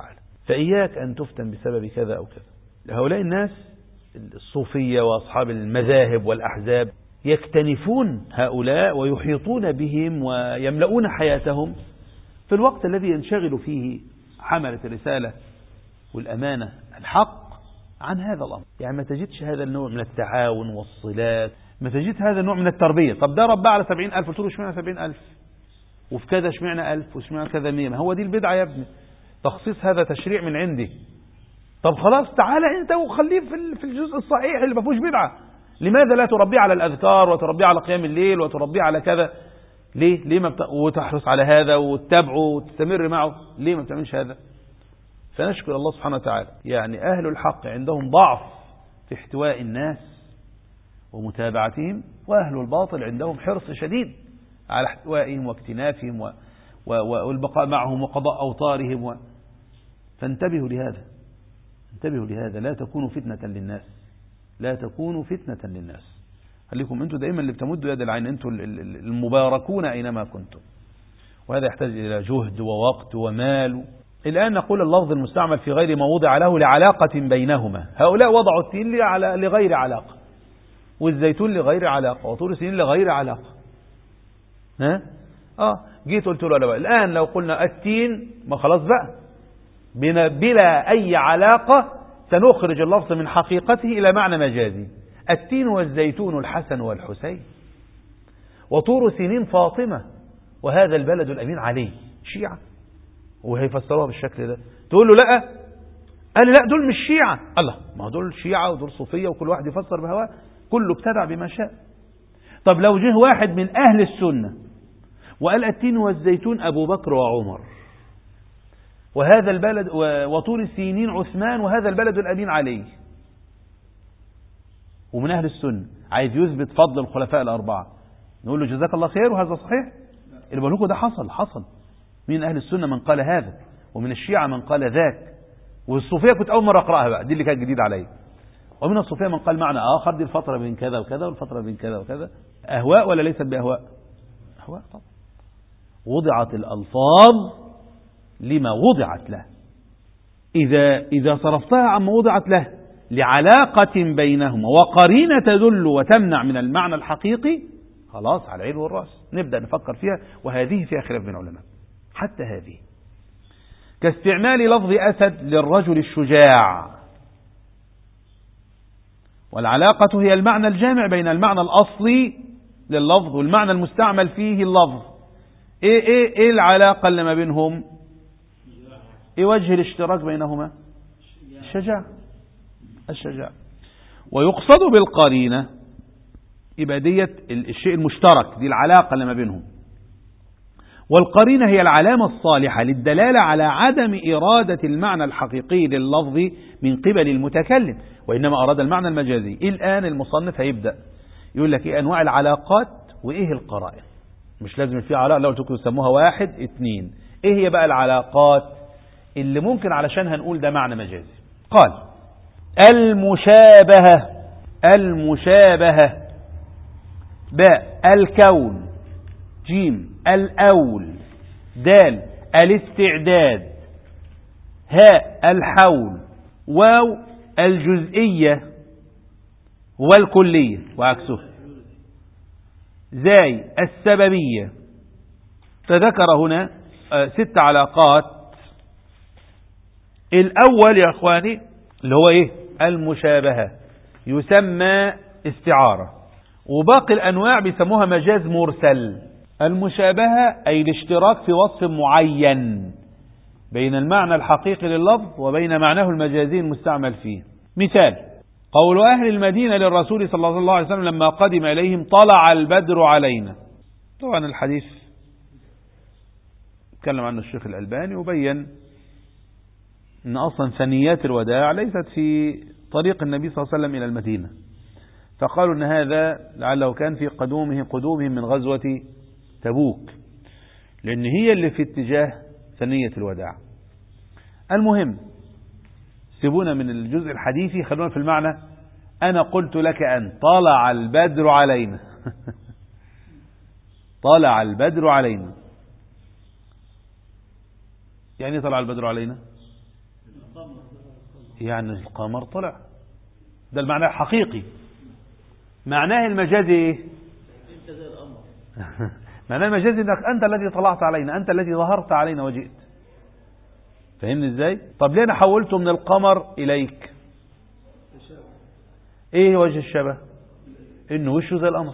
فإياك أن تفتن بسبب كذا أو كذا. هؤلاء الناس الصوفية وأصحاب المذاهب والأحزاب يكتنفون هؤلاء ويحيطون بهم ويملؤون حياتهم في الوقت الذي ينشغل فيه حملة الرسالة والأمانة الحق عن هذا الأمر. يعني ما تجدش هذا النوع من التعاون والصلات، ما تجد هذا النوع من التربية. طب ده رباه على 70,000، قلت له اشمعنى 70,000 وفي كذا اشمعنى 1000 واشمعنى كذا 100؟ ما هو دي البدعة يا ابني، تخصيص هذا تشريع من عندي. طب خلاص تعالى انت وخليه في الجزء الصحيح اللي ما فيهوش بدعة. لماذا لا تربيه على الأذكار وتربيه على قيام الليل وتربيه على كذا؟ ليه ما وتحرص على هذا وتتابعه وتستمر معه؟ ليه ما بتعملش هذا؟ فنشكر الله سبحانه وتعالى. يعني أهل الحق عندهم ضعف في احتواء الناس ومتابعتهم، وأهل الباطل عندهم حرص شديد على احتوائهم واكتنافهم والبقاء معهم وقضاء أوطارهم فانتبهوا لهذا، انتبهوا لهذا، لا تكونوا فتنة للناس، لا تكونوا فتنة للناس. خليكم أنتم دائما اللي بتمدوا يد العين، أنتم المباركون أينما كنتم. وهذا يحتاج إلى جهد ووقت ومال. الآن نقول اللفظ المستعمل في غير ما وضع له لعلاقة بينهما. هؤلاء وضعوا التين لغير علاقة، والزيتون لغير علاقة، وطور سنين لغير علاقة. جيت قلت له لا، الآن لو قلنا التين ما خلاص بقى بلا أي علاقة سنخرج اللفظ من حقيقته إلى معنى مجازي. التين والزيتون الحسن والحسين، وطور سنين فاطمة، وهذا البلد الأمين علي. شيعة وهيفسروها بالشكل ده، تقول له لا، قال لا دول مش شيعة. الله، ما دول شيعة ودول صوفية وكل واحد يفسر بهواه، كله ابتدع بما شاء. طب لو جه واحد من أهل السنة وقال التين والزيتون أبو بكر وعمر، وهذا البلد وطور سينين عثمان، وهذا البلد الأمين علي، ومن أهل السنة عايز يثبت فضل الخلفاء الأربعة، نقول له جزاك الله خير وهذا صحيح. اللي بقول لكم ده حصل من أهل السنة من قال هذا، ومن الشيعة من قال ذاك، والصوفية كنت أول مرة أقرأها بقى، دي اللي كانت جديدة علي. ومن الصوفية من قال معنى آخر، دي الفترة بين كذا وكذا والفترة بين كذا وكذا. أهواء ولا ليست بأهواء؟ أهواء طبعا. وضعت الألفاظ لما وضعت له. إذا صرفتها عما وضعت له لعلاقة بينهما وقرينة تدل وتمنع من المعنى الحقيقي، خلاص على العين والرأس نبدأ نفكر فيها. وهذه فيها خلاف بين العلماء، حتى هذه كاستعمال لفظ أسد للرجل الشجاع، والعلاقة هي المعنى الجامع بين المعنى الأصلي لللفظ والمعنى المستعمل فيه اللفظ. ايه العلاقة اللي ما بينهم؟ ايه وجه الاشتراك بينهما؟ الشجاع. ويقصد بالقرينة يبقى ديت الشيء المشترك، دي العلاقة اللي ما بينهم. والقرينة هي العلامة الصالحة للدلالة على عدم إرادة المعنى الحقيقي لللفظ من قبل المتكلم، وإنما أراد المعنى المجازي. الآن المصنف هيبدأ يقول لك إيه أنواع العلاقات وإيه القرائن. مش لازم في علاقة، لو تكونوا يسموها 1 2. إيه هي بقى العلاقات اللي ممكن علشانها نقول ده معنى مجازي؟ قال المشابهة، باء الكون، جيم الأول، دال الاستعداد، هاء الحول، واو الجزئية والكلية وعكسه، زاي السببية. فذكر هنا 6 علاقات. الأول يا أخواني اللي هو إيه؟ المشابهة، يسمى استعارة، وباقي الأنواع بيسموها مجاز مرسل. المشابهة أي الاشتراك في وصف معين بين المعنى الحقيقي لللفظ وبين معناه المجازي المستعمل فيه. مثال قول أهل المدينة للرسول صلى الله عليه وسلم لما قدم إليهم طلع البدر علينا. طبعا الحديث تكلم عنه الشيخ الألباني وبين أن أصلا ثنيات الوداع ليست في طريق النبي صلى الله عليه وسلم إلى المدينة، فقالوا أن هذا لعله كان في قدومهم من غزوة تبوك، لأن هي اللي في اتجاه ثنية الوداع. المهم سيبونا من الجزء الحديثي، خلونا في المعنى. أنا قلت لك أن طلع البدر علينا طلع البدر علينا، يعني طلع البدر علينا يعني القمر طلع، ده المعنى الحقيقي. معناه المجازي ايه؟ معناه المجازي انك انت الذي طلعت علينا، انت الذي ظهرت علينا وجئت. فهمني ازاي؟ طب ليه انا حولته من القمر اليك؟ ايه وجه الشبه؟ انه وشه زي القمر.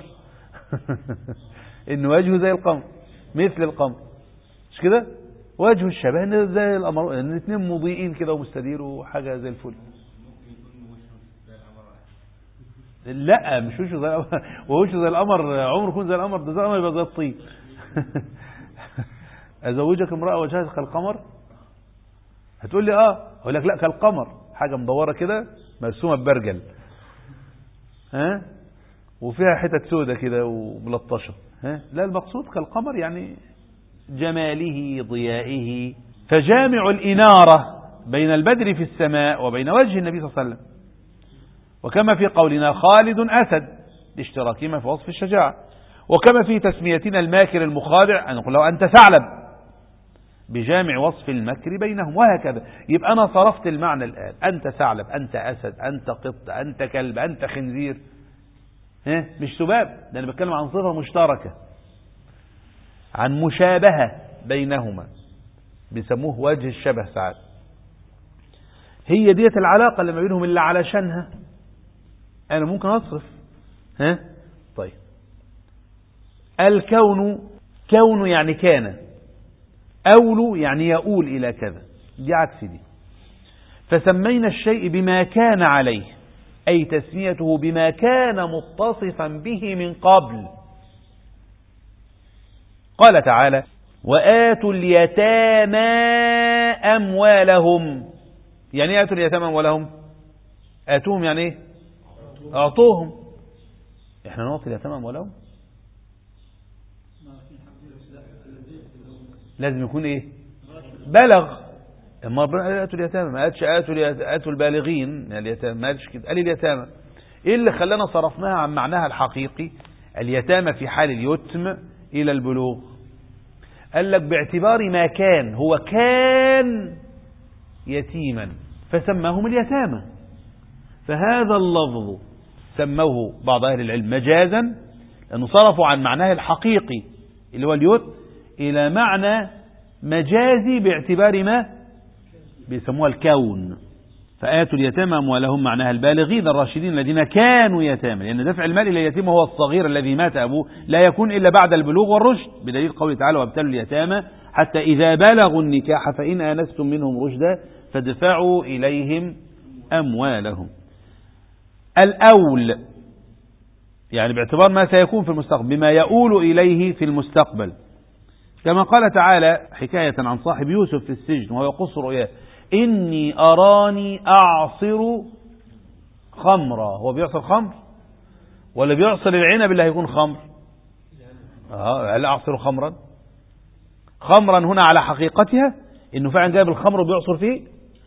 انه وجهه زي القمر، مثل القمر، مش كده؟ وجه الشبه انه زي القمر، ان الاثنين مضيئين كده ومستدير وحاجه زي الفل. لا مش وشه زي القمر. ووشه زي القمر عمره يكون زي القمر، ده زي القمر يبقى زي الطين. ازوجك امراه وجهها كالقمر؟ هتقول لي اه، اقول لك لا، كالقمر، حاجه مدوره كده مرسومه ببرجل، ها، وفيها حتت سودة كده وملطشه، ها. لا، المقصود كالقمر يعني جماله ضيائه. فجامع الإنارة بين البدر في السماء وبين وجه النبي صلى الله عليه وسلم. وكما في قولنا خالد أسد لاشتراكهما في وصف الشجاعة، وكما في تسميتنا الماكر المخادع أن نقول له أنت ثعلب بجامع وصف المكر بينهم، وهكذا. يبقى أنا صرفت المعنى الآن، أنت ثعلب، أنت أسد، أنت قط، أنت كلب، أنت خنزير، مش سباب، ده أنا بتكلم عن صفة مشتركة، عن مشابهة بينهما، بيسموه وجه الشبه ساعات. هي ديت العلاقة اللي ما بينهم اللي علشانها أنا ممكن أصرف. طيب، الكون، كون يعني كان، أول يعني يؤول إلى كذا، دي عكس دي. فسمينا الشيء بما كان عليه، أي تسميته بما كان متصفا به من قبل. قال تعالى وآتوا اليتامى أموالهم. يعني ايه آتوا اليتامى أموالهم؟ آتوهم يعني ايه؟ أعطوهم. احنا نعطي اليتامى أموالهم؟ لازم يكون ايه؟ بلغ. اما ربنا آتوا اليتامى، ما قالش آتوا البالغين اليتامى، ما قالش كده، قال اليتامى. ايه اللي خلانا صرفناها عن معناها الحقيقي اليتامى في حال اليتم إلى البلوغ؟ قال لك باعتبار ما كان، هو كان يتيما فسماهم اليتامى. فهذا اللفظ سموه بعض أهل العلم مجازا، لأنه صرفوا عن معناه الحقيقي اللي هو اليتم إلى معنى مجازي باعتبار ما بيسموها الكون. فآتوا اليتامى أموالهم معناها البالغين الراشدين الذين كانوا يتامى، لأن دفع المال إلى اليتيم وهو الصغير الذي مات أبوه لا يكون إلا بعد البلوغ والرشد، بدليل قوله تعالى وابتلوا اليتامى حتى إذا بلغوا النكاح فإن آنستم منهم رشدا فادفعوا إليهم أموالهم. الأول يعني باعتبار ما سيكون في المستقبل، بما يؤول إليه في المستقبل، كما قال تعالى حكاية عن صاحب يوسف في السجن وهو يقص رؤياه إني أراني أعصر خمرا. هو بيعصر خمر ولا بيعصر العنب اللي هيكون خمر؟ هل أعصر خمرا؟ خمرا هنا على حقيقتها إنه فعلا جايب الخمر وبيعصر فيه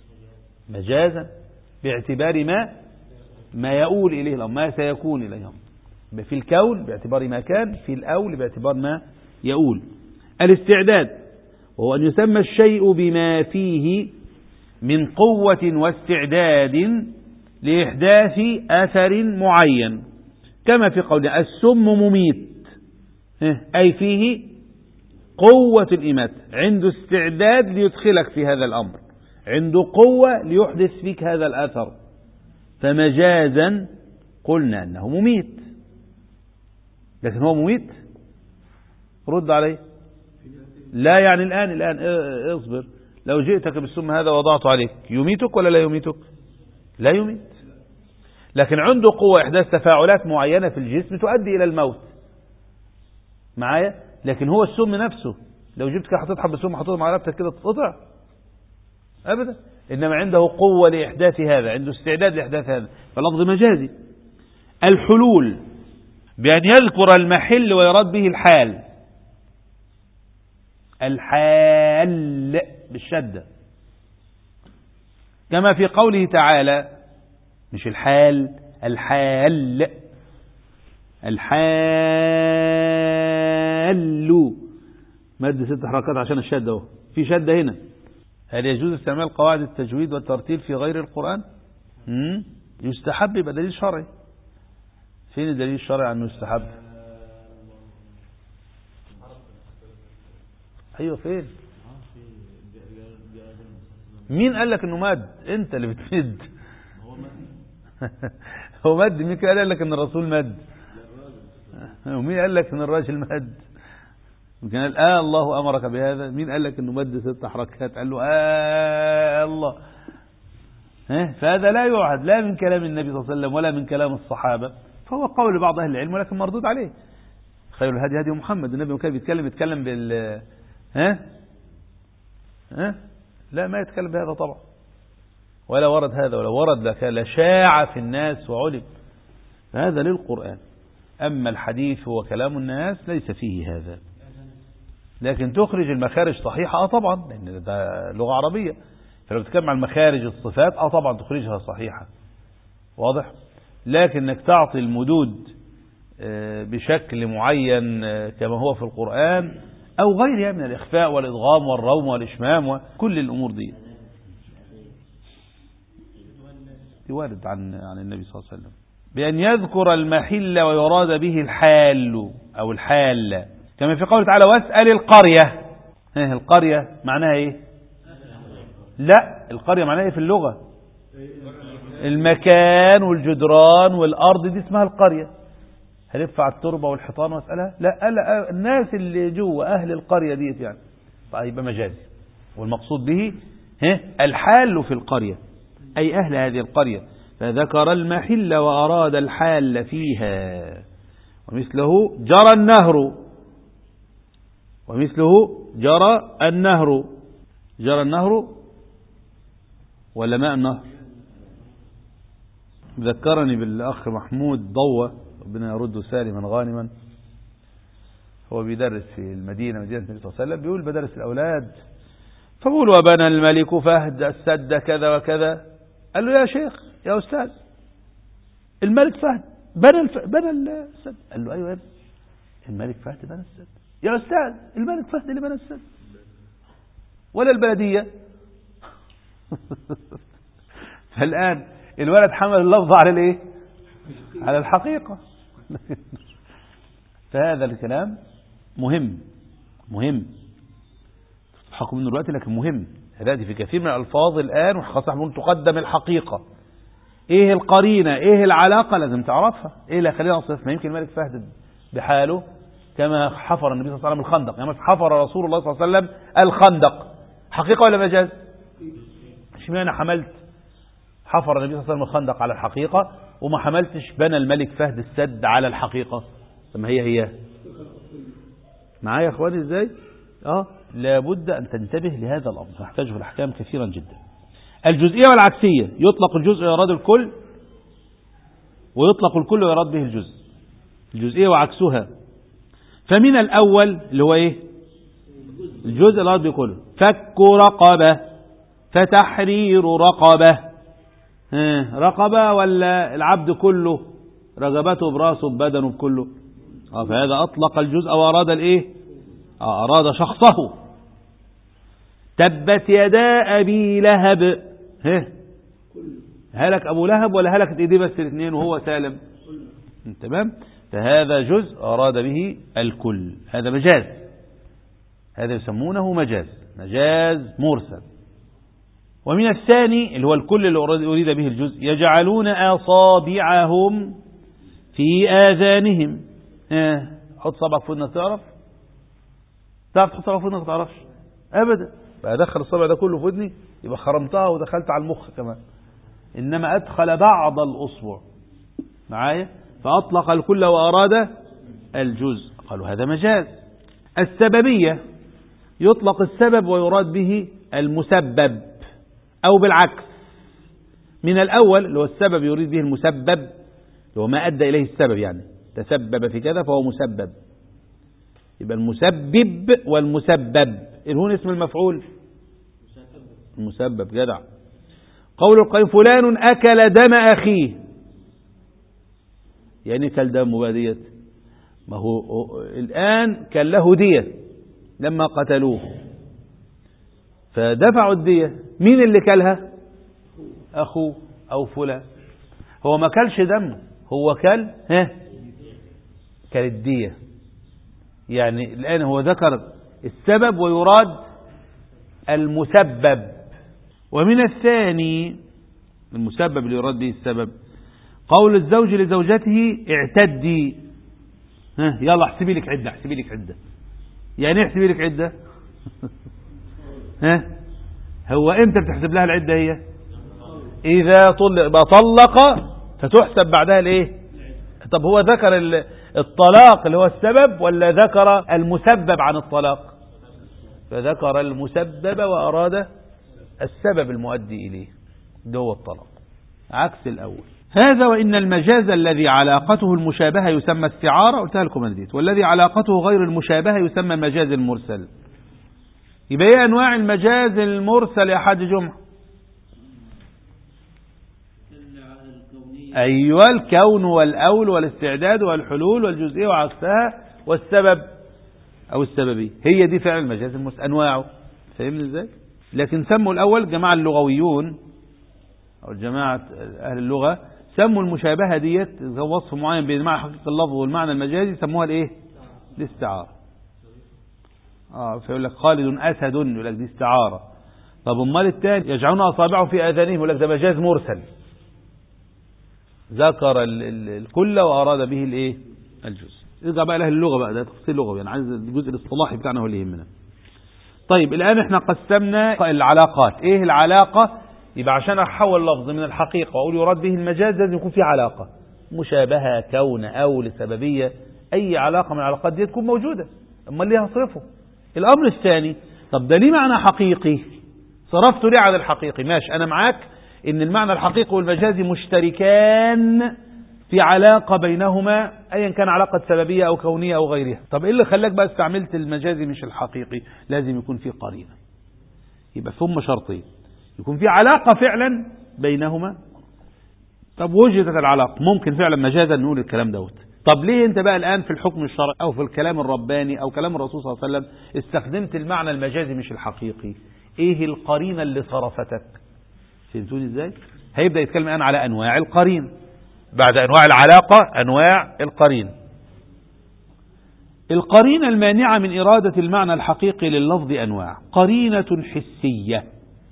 مجازا باعتبار ما يؤول إليه الأمر، ما سيكون إليه في الكون باعتبار ما كان، في الأول باعتبار ما يؤول. الاستعداد وهو أن يسمى الشيء بما فيه من قوة واستعداد لإحداث أثر معين، كما في قولنا السم مميت، أي فيه قوة الإماتة، عنده استعداد ليدخلك في هذا الأمر، عنده قوة ليحدث فيك هذا الأثر. فمجازا قلنا أنه مميت، لكن هو مميت؟ رد عليه. لا، يعني الآن اصبر، لو جئتك بالسم هذا وضعته عليك يميتك ولا لا يميتك؟ لا يميت، لكن عنده قوة إحداث تفاعلات معينة في الجسم تؤدي إلى الموت معايا. لكن هو السم نفسه لو جبت كده هتضحب بالسم حطيته على رقبتك كده تتقطع أبدا، إنما عنده قوة لإحداث هذا، عنده استعداد لإحداث هذا، فاللفظ مجازي. الحلول بأن يذكر المحل ويراد به الحال، الحال بالشدة، كما في قوله تعالى، مش الحال، الحال، الحال مد 6 حركات عشان الشدة اهو، في شدة هنا، هل يجوز استعمال قواعد التجويد والترتيل في غير القرآن؟ يستحب، يبقى دليل شرعي. فين الدليل الشرعي عنه يستحب؟ ايوه فين؟ مين قال لك انه مد؟ انت اللي بتمد. هو مد. مين قال لك ان الرسول مد؟ ومين قال لك ان الراجل مد؟ كان قال الله امرك بهذا. مين قال لك انه مد 6 حركات؟ قال له الله. فهذا لا يعهد لا من كلام النبي صلى الله عليه وسلم ولا من كلام الصحابة، فهو قول بعض اهل العلم ولكن مردود عليه. خير الهدي هدي محمد. النبي كان بيتكلم بال لا، ما يتكلم بهذا طبعا، ولا ورد هذا، ولا ورد لشاع في الناس وعلم. هذا للقرآن. أما الحديث هو كلام الناس ليس فيه هذا. لكن تخرج المخارج صحيحة طبعا، لأن ده لغة عربية. فلو بتتكلم عن المخارج الصفات طبعا تخرجها صحيحة، واضح. لكن انك تعطي المدود بشكل معين كما هو في القرآن أو غيرها من الإخفاء والإضغام والروم والإشمام وكل الأمور دي وارد عن النبي صلى الله عليه وسلم بأن يذكر المحل ويراد به الحال أو الحال، كما في قوله تعالى واسأل القرية. القرية معناها إيه؟ لا، القرية معناها إيه في اللغة؟ المكان والجدران والأرض دي اسمها القرية. هلف على التربة والحيطان واسألها؟ لا، الناس اللي جوه أهل القرية ديت يعني. طيب يبقى مجازي، والمقصود به الحال في القرية أي أهل هذه القرية. فذكر المحل وأراد الحال فيها. ومثله جرى النهر. جرى النهر ولا ماء النهر؟ ذكرني بالأخ محمود ضوة، ربنا يرده سالما غانما. هو بيدرس في مدينة النبي صلى الله عليه وسلم، بيقول بدرس الأولاد، فبقول وبنى الملك فهد السد كذا وكذا. قال له يا شيخ يا أستاذ، الملك فهد بنى السد. قال له أيوة يا ابني، الملك فهد بنى السد. يا أستاذ، الملك فهد اللي بنى السد ولا البلدية؟ فالآن الولد حمل اللفظ على الايه؟ على الحقيقة. فهذا الكلام مهم تضحكوا منه دلوقتي، لكن مهم. هذه في كثير من الألفاظ الآن، وخاصة نقول تقدم الحقيقة. ايه القرينة؟ ايه العلاقة؟ لازم تعرفها. ايه اللي خلينا نصف؟ ما يمكن الملك فهد بحاله كما حفر النبي صلى الله عليه وسلم الخندق، يعني حفر رسول الله صلى الله عليه وسلم الخندق، حقيقة ولا مجاز؟ اشمعنى حملت حفر النبي صلى الله عليه وسلم الخندق على الحقيقة وما حملتش بنى الملك فهد السد على الحقيقة؟ ثم هي معايا يا اخواني ازاي؟ لابد ان تنتبه لهذا الامر، نحتاجه في الاحكام كثيرا جدا. الجزئية والعكسية، يطلق الجزء ويراد الكل، ويطلق الكل ويراد به الجزء. الجزئية وعكسها. فمن الأول اللي هو إيه؟ الجزء الأرض كله. فك رقبة، فتحرير رقبة. رقبة ولا العبد كله؟ رقبته براسه ببدنه بكله. فهذا أطلق الجزء وأراد الإيه؟ أراد شخصه. تبت يدا أبي لهب. هلك أبو لهب ولا هلكت إيديه بس الاثنين وهو سالم؟ تمام. فهذا جزء أراد به الكل، هذا مجاز، هذا يسمونه مجاز مرسل. ومن الثاني اللي هو الكل اللي أريد به الجزء، يجعلون أصابعهم في آذانهم. حط صبعك في ودنك، تعرف تحط صبعك في ودنك؟ ما تعرفش أبدا. بقى أدخل الصبع ده كله في ودني يبقى خرمتها ودخلت على المخ كمان. إنما أدخل بعض الأصبع معايا، فأطلق الكل وأراد الجزء، قالوا هذا مجاز. السببية، يطلق السبب ويراد به المسبب، أو بالعكس من الأول اللي هو السبب يريد به المسبب، اللي هو ما أدى إليه السبب، يعني تسبب في كذا فهو مسبب. يبقى المسبب والمسبب هنا اسم المفعول المسبب. جدع. قول القائل فلان أكل دم أخيه، يعني كل دم ديت، ما هو الآن كان له دية لما قتلوه، فدفعوا الدية. مين اللي كلها؟ أخوه أو فلان. هو ما كلش دم، هو كل الدية. يعني الآن هو ذكر السبب ويراد المسبب. ومن الثاني المسبب اللي يراد به السبب قول الزوج لزوجته اعتدي، يلا احسبي لك عدة، احسبي لك عدة. يعني احسبي لك عدة هو امتى بتحسب لها العدة؟ هي إذا طلق فتحسب بعدها الايه؟ طب هو ذكر الطلاق اللي هو السبب ولا ذكر المسبب عن الطلاق؟ فذكر المسبب وأراد السبب المؤدي إليه، ده هو الطلاق، عكس الأول. هذا وإن المجاز الذي علاقته المشابهة يسمى استعارة، قلتها لكم أنديت، والذي علاقته غير المشابهة يسمى مجاز المرسل. يبقى ايه أنواع المجاز المرسل يا حاج جمعة؟ أيوة، الكون والأول والاستعداد والحلول والجزئية وعكسها والسبب أو السببي، هي دي فعل المجاز المرسل أنواعه. فهمني إزاي؟ لكن سموا الأول جماعة اللغويون أو جماعة أهل اللغة سموا المشابهة ديت وصف معين بين معنى حقيقة اللفظ والمعنى المجازي سموها الايه؟ الاستعارة. فيقول لك خالد أسد، يقول لك دي استعارة. طب امال الثاني يجعلون أصابعه في آذانهم، يقول لك ده مجاز مرسل، ذكر الكل وأراد به الايه؟ الجزء. ارجع بقى لأهل اللغة بقى، ده تفصيل لغوي، يعني عايز الجزء الاصطلاحي بتاعنا هو اللي يهمنا. طيب الآن احنا قسمنا العلاقات. ايه العلاقة؟ يبقى عشان احول لفظ من الحقيقة واقول يراد به المجاز لازم يكون في علاقة مشابهة، كون، او لسببية، اي علاقة من العلاقات دي تكون موجودة، اما اللي هصرفه. الامر الثاني، طب ده ليه معنى حقيقي صرفته ليه عن الحقيقي؟ ماشي، انا معاك ان المعنى الحقيقي والمجازي مشتركان في علاقة بينهما، ايا كان علاقة سببية او كونية او غيرها. طب ايه اللي خلاك بقى استعملت المجازي مش الحقيقي؟ لازم يكون في قرينة. يبقى ثم شرطين، يكون في علاقة فعلا بينهما. طب وجدت العلاقة ممكن فعلا مجازا نقول الكلام دوت. طب ليه انت بقى الآن في الحكم الشرعي او في الكلام الرباني او كلام الرسول صلى الله عليه وسلم استخدمت المعنى المجازي مش الحقيقي؟ ايه القرينة اللي صرفتك؟ فهمتوني ازاي؟ هيبدأ يتكلم الآن على انواع القرين بعد انواع العلاقة. انواع القرين، القرينة المانعة من إرادة المعنى الحقيقي لللفظ أنواع: قرينة حسية،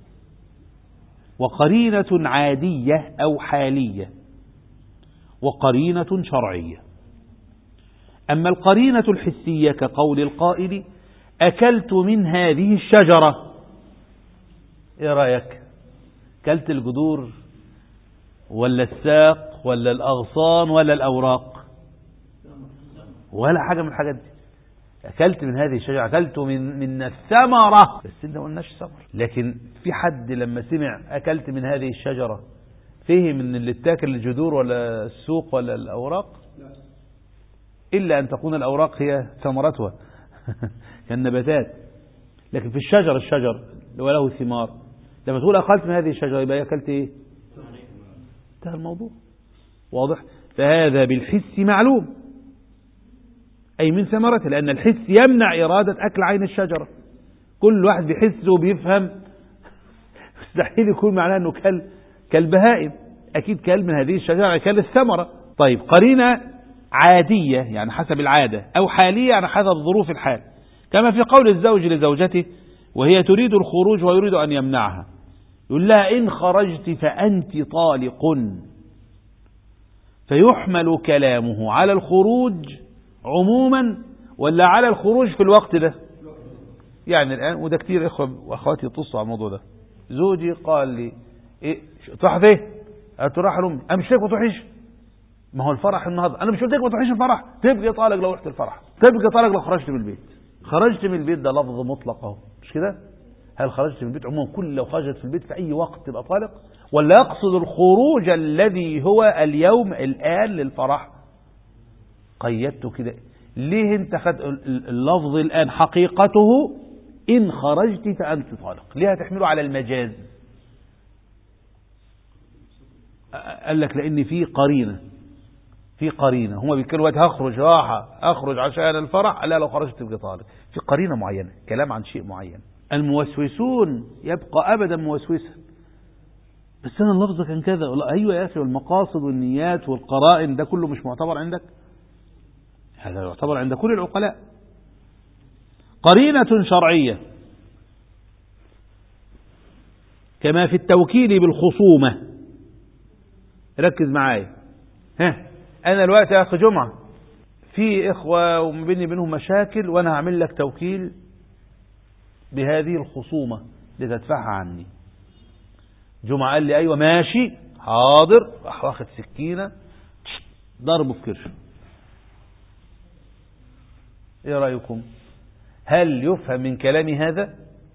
وقرينة عادية أو حالية، وقرينة شرعية. أما القرينة الحسية كقول القائل أكلت من هذه الشجرة، إيه رأيك؟ أكلت الجذور ولا الساق ولا الأغصان ولا الأوراق؟ ولا حاجة من الحاجات دي. أكلت من هذه الشجرة، أكلت من الثمرة، بس انت ما قلناش ثمر. لكن في حد لما سمع أكلت من هذه الشجرة فهم ان اللي اتاكل الجذور ولا السوق ولا الأوراق؟ إلا أن تكون الأوراق هي ثمرتها كالنباتات. لكن في الشجر وله ثمار، لما تقول أكلت من هذه الشجرة يبقى أكلت إيه؟ انتهى الموضوع. واضح؟ فهذا بالحس معلوم، أي من ثمرته، لأن الحس يمنع إرادة أكل عين الشجرة. كل واحد بيحس وبيفهم، مستحيل يكون معناه أنه كالبهائم، أكيد كل من هذه الشجرة كل الثمرة. طيب قرينة عادية يعني حسب العادة، أو حالية يعني حسب ظروف الحال، كما في قول الزوج لزوجته وهي تريد الخروج ويريد أن يمنعها، يقول لها إن خرجت فأنت طالق، فيحمل كلامه على الخروج عموما ولا على الخروج في الوقت ده؟ يعني الآن وده كتير إخوة وأخواتي يتصوا على الموضوع ده. زوجي قال لي إيه تروح فين؟ قلت له راح لأمي. أنا مش هيك ما تروحيش، ما هو الفرح النهارده. أنا مش قلت لك ما تروحيش الفرح؟ تبقى طالق لو رحت الفرح، تبقى طالق لو خرجت من البيت. خرجت من البيت ده لفظ مطلق اهو، مش كده؟ هل خرجت من البيت عموما كل لو خرجت في البيت في أي وقت تبقى طالق، ولا يقصد الخروج الذي هو اليوم الآن للفرح؟ قيدته كده ليه؟ انت خد اللفظ الآن حقيقته إن خرجت فأنت طالق، ليه هتحمله على المجاز؟ قال لك لأن في قرينة هما بيتكلموا وقت هخرج راحة، أخرج عشان الفرح، لا لو خرجت تبقى طالق، في قرينة معينة، كلام عن شيء معين. الموسوسون يبقى أبدا موسوسا، بس أنا اللفظ كان كذا. أيوة يا أخي، والمقاصد والنيات والقرائن ده كله مش معتبر عندك؟ هذا يعتبر عند كل العقلاء. قرينة شرعية كما في التوكيل بالخصومة. ركز معايا. أنا الوقت يا أخي جمعة في إخوة وبيني بينهم مشاكل، وأنا هعمل لك توكيل بهذه الخصومة لتدفعها عني. جمعة قال لي أيوة ماشي حاضر، راح واخد سكينة ضربه في كرشه. إيه رأيكم؟ هل يفهم من كلامي هذا؟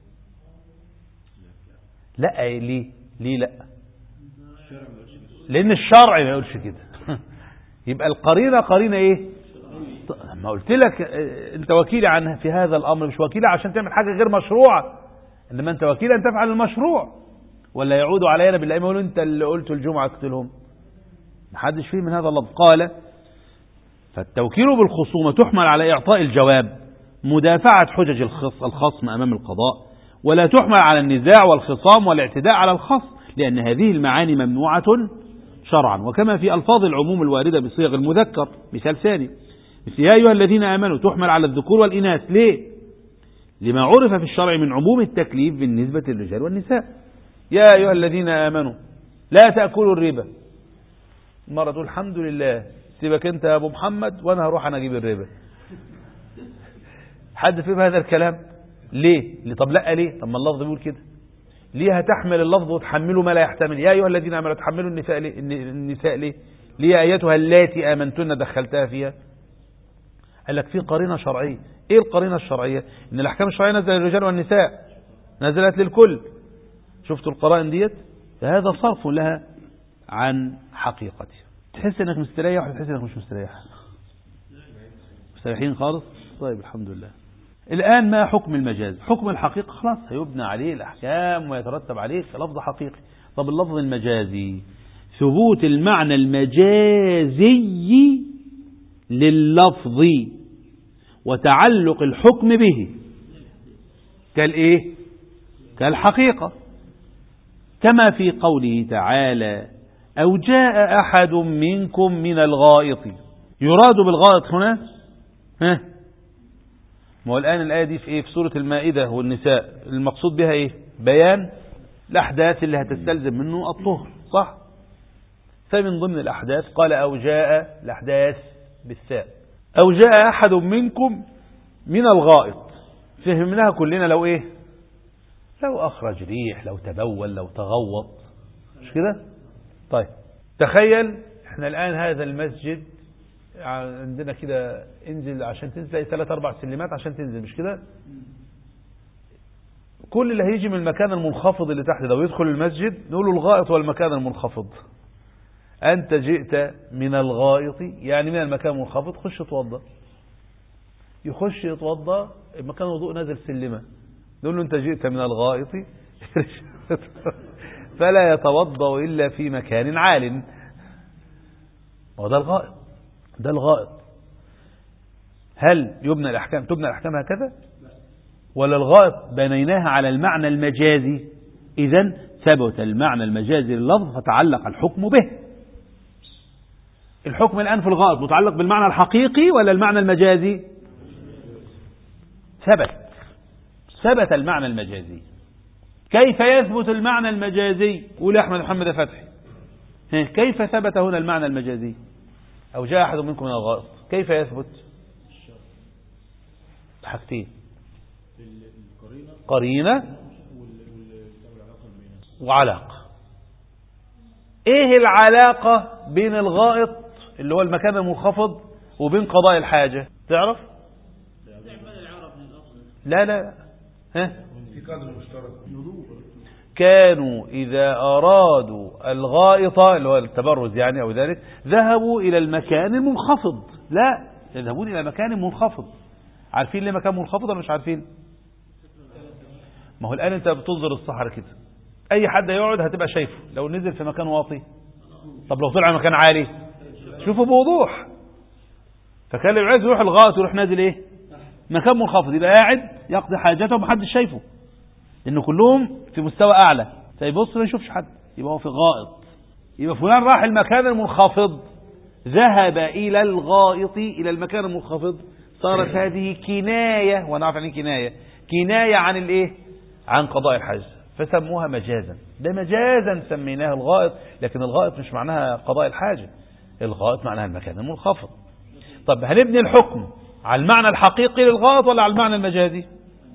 لا. ليه لا؟ لأن الشرع ما يقولش كده. يبقى القرينة قرينة إيه؟ ما قلت لك أنت وكيل عن في هذا الأمر، مش وكيل عشان تعمل حاجة غير مشروعة، إنما أنت وكيل أن تفعل المشروع. ولا يعودوا علينا بالأئمة يقولوا أنت اللي قلت الجمعة اقتلهم. محدش فيه من هذا اللفظ. قال فالتوكيل بالخصومة تحمل على إعطاء الجواب، مدافعة حجج الخصم أمام القضاء، ولا تحمل على النزاع والخصام والاعتداء على الخصم، لأن هذه المعاني ممنوعة شرعا. وكما في ألفاظ العموم الواردة بصيغ المذكر، مثال ثاني مثل يا أيها الذين آمنوا تحمل على الذكور والإناث. ليه؟ لما عرف في الشرع من عموم التكليف بالنسبة للرجال والنساء. يا أيها الذين آمنوا لا تأكلوا الربا. المرة تقول الحمد لله سيبك أنت يا أبو محمد وأنا هروح أنا أجيب الربا. حد فهم هذا الكلام؟ ليه؟ طب لا ليه؟ طب ما اللفظ بيقول كده. ليه هتحمل اللفظ وتحمله ما لا يحتمل؟ يا أيها الذين آمنوا تحملوا النساء ليه؟ ليه أيتها اللاتي آمنتن دخلتها فيها؟ قال لك في قرينة شرعية. إيه القرينة الشرعية؟ إن الأحكام الشرعية نزل للرجال والنساء، نزلت للكل. شفتوا القرائن ديت؟ فهذا صرف لها عن حقيقتها. تحس انك مستريح ولا تحس انك مش مستريح؟ مستريحين خالص؟ طيب الحمد لله. الآن ما حكم المجاز؟ حكم الحقيقة خلاص هيبنى عليه الأحكام ويترتب عليه لفظ حقيقي. طب اللفظ المجازي ثبوت المعنى المجازي لللفظ وتعلق الحكم به كالإيه؟ كالحقيقة، كما في قوله تعالى أو جاء أحد منكم من الغائط. يراد بالغائط هنا ما هو الآن الآية دي في إيه؟ في سورة المائدة والنساء. المقصود بها إيه؟ بيان الأحداث اللي هتستلزم منه الطهر، صح؟ فمن ضمن الأحداث قال أو جاء الأحداث بالثاء، أو جاء أحد منكم من الغائط. فهمناها كلنا لو إيه؟ لو أخرج ريح، لو تبول، لو تغوط، مش كده؟ طيب تخيل احنا الآن هذا المسجد عندنا كده، انزل عشان تنزل 3-4 سلمات عشان تنزل، مش كده؟ كل اللي هيجي من المكان المنخفض اللي تحت ده ويدخل المسجد نقول له الغائط والمكان المنخفض. أنت جئت من الغائط يعني من المكان المنخفض، خش اتوضى. يخش يتوضى، مكان الوضوء نازل سلمة، نقول له أنت جئت من الغائط فلا يتوضأ إلا في مكان عال. وده الغائط، ده الغائط. هل تبنى الأحكام هكذا؟ ولا الغائط بنيناها على المعنى المجازي؟ إذن ثبت المعنى المجازي لللفظ فتعلق الحكم به. الحكم الآن في الغائط متعلق بالمعنى الحقيقي ولا المعنى المجازي؟ ثبت المعنى المجازي. كيف يثبت المعنى المجازي؟ قول يا أحمد محمد فتحي، كيف ثبت هنا المعنى المجازي؟ أو جاء أحد منكم من الغائط، كيف يثبت؟ حاجتين، قرينة وعلاقة. ايه العلاقة بين الغائط اللي هو المكان المنخفض وبين قضاء الحاجة؟ تعرف؟ لا في قدر مشترك. كانوا إذا أرادوا الغائط اللي هو التبرز يعني أو ذلك ذهبوا إلى المكان المنخفض. لا، يذهبون إلى مكان منخفض. عارفين ليه مكان منخفض ولا مش عارفين؟ ما هو الآن أنت بتنظر الصحراء كده، أي حد يقعد هتبقى شايفه. لو نزل في مكان واطي، طب لو طلع مكان عالي شوفه بوضوح. فكان اللي عايز يروح الغائط يروح نازل إيه؟ مكان منخفض، يبقى قاعد يقضي حاجته ومحدش شايفه. لأن كلهم في مستوى أعلى، فيبص ما يشوفش حد، يبقى هو في غائط. يبقى فلان راح المكان المنخفض، ذهب إلى الغائط، إلى المكان المنخفض، صارت هذه كناية، ونعرف عن كناية، كناية عن الإيه؟ عن قضاء الحاجة، فسموها مجازا. ده مجازا سميناه الغائط، لكن الغائط مش معناها قضاء الحاجة، الغائط معناها المكان المنخفض. طب هنبني الحكم على المعنى الحقيقي للغائط ولا على المعنى المجازي؟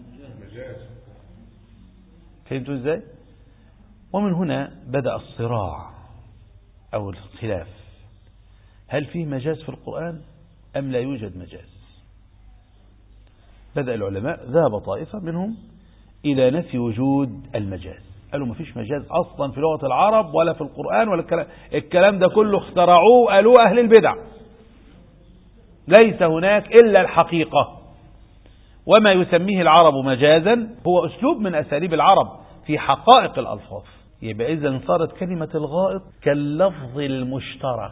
فهمتوا ازاي؟ ومن هنا بدأ الصراع أو الخلاف، هل فيه مجاز في القرآن أم لا يوجد مجاز؟ بدأ العلماء، ذهب طائفة منهم إلى نفي وجود المجاز، قالوا ما فيش مجاز أصلا في لغة العرب ولا في القرآن ولا الكلام ده كله اخترعوه، قالوه أهل البدع، ليس هناك إلا الحقيقة، وما يسميه العرب مجازا هو أسلوب من أساليب العرب في حقائق الألفاظ. يبقى إذن صارت كلمة الغائط كاللفظ المشترك،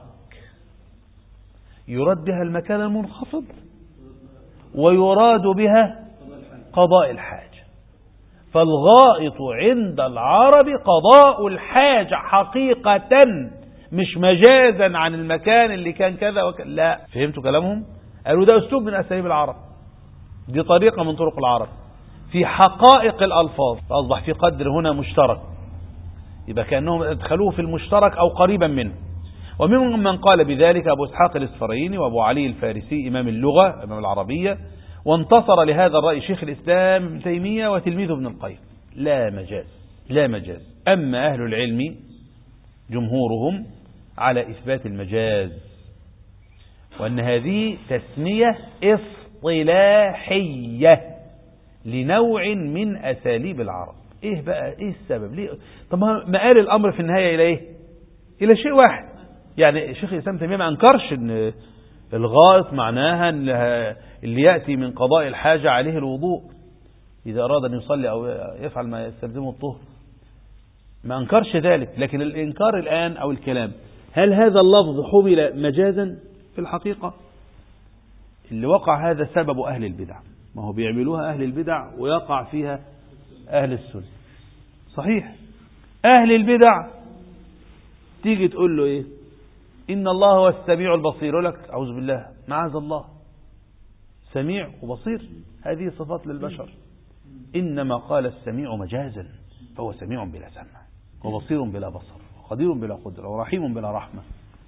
يراد بها المكان المنخفض ويراد بها قضاء الحاجة. فالغائط عند العرب قضاء الحاجة حقيقة، مش مجازا عن المكان اللي كان كذا وكذا. لا، فهمتوا كلامهم؟ قالوا ده أسلوب من أساليب العرب، دي طريقة من طرق العرب في حقائق الألفاظ، فأصبح في قدر هنا مشترك، يبقى كأنهم ادخلوه في المشترك أو قريبا منه. ومنهم من قال بذلك أبو إسحاق الإسفرايني وأبو علي الفارسي إمام اللغة إمام العربية، وانتصر لهذا الرأي شيخ الإسلام ابن تيمية وتلميذه ابن القيم. لا مجاز، لا مجاز. أما أهل العلم جمهورهم على إثبات المجاز، وأن هذه تسمية اصطلاحية لنوع من أساليب العرب. إيه بقى؟ إيه السبب؟ ليه؟ طب ما قال الأمر في النهاية إلى إيه؟ إلى شيء واحد. يعني شيخ الإسلام تيمية ما أنكرش أن الغائط معناها اللي يأتي من قضاء الحاجة عليه الوضوء إذا أراد أن يصلي أو يفعل ما يستلزمه الطهر، ما أنكرش ذلك. لكن الإنكار الآن أو الكلام، هل هذا اللفظ حمل مجازا في الحقيقة؟ اللي وقع هذا سبب أهل البدع، ما هو بيعملوها أهل البدع ويقع فيها أهل السنة. صحيح أهل البدع تيجي تقول له إيه؟ إن الله هو السميع البصير، يقول لك أعوذ بالله، معاذ الله، سميع وبصير هذه صفات للبشر، إنما قال السميع مجازا، فهو سميع بلا سمع وبصير بلا بصر وقدير بلا قدرة ورحيم بلا رحمة،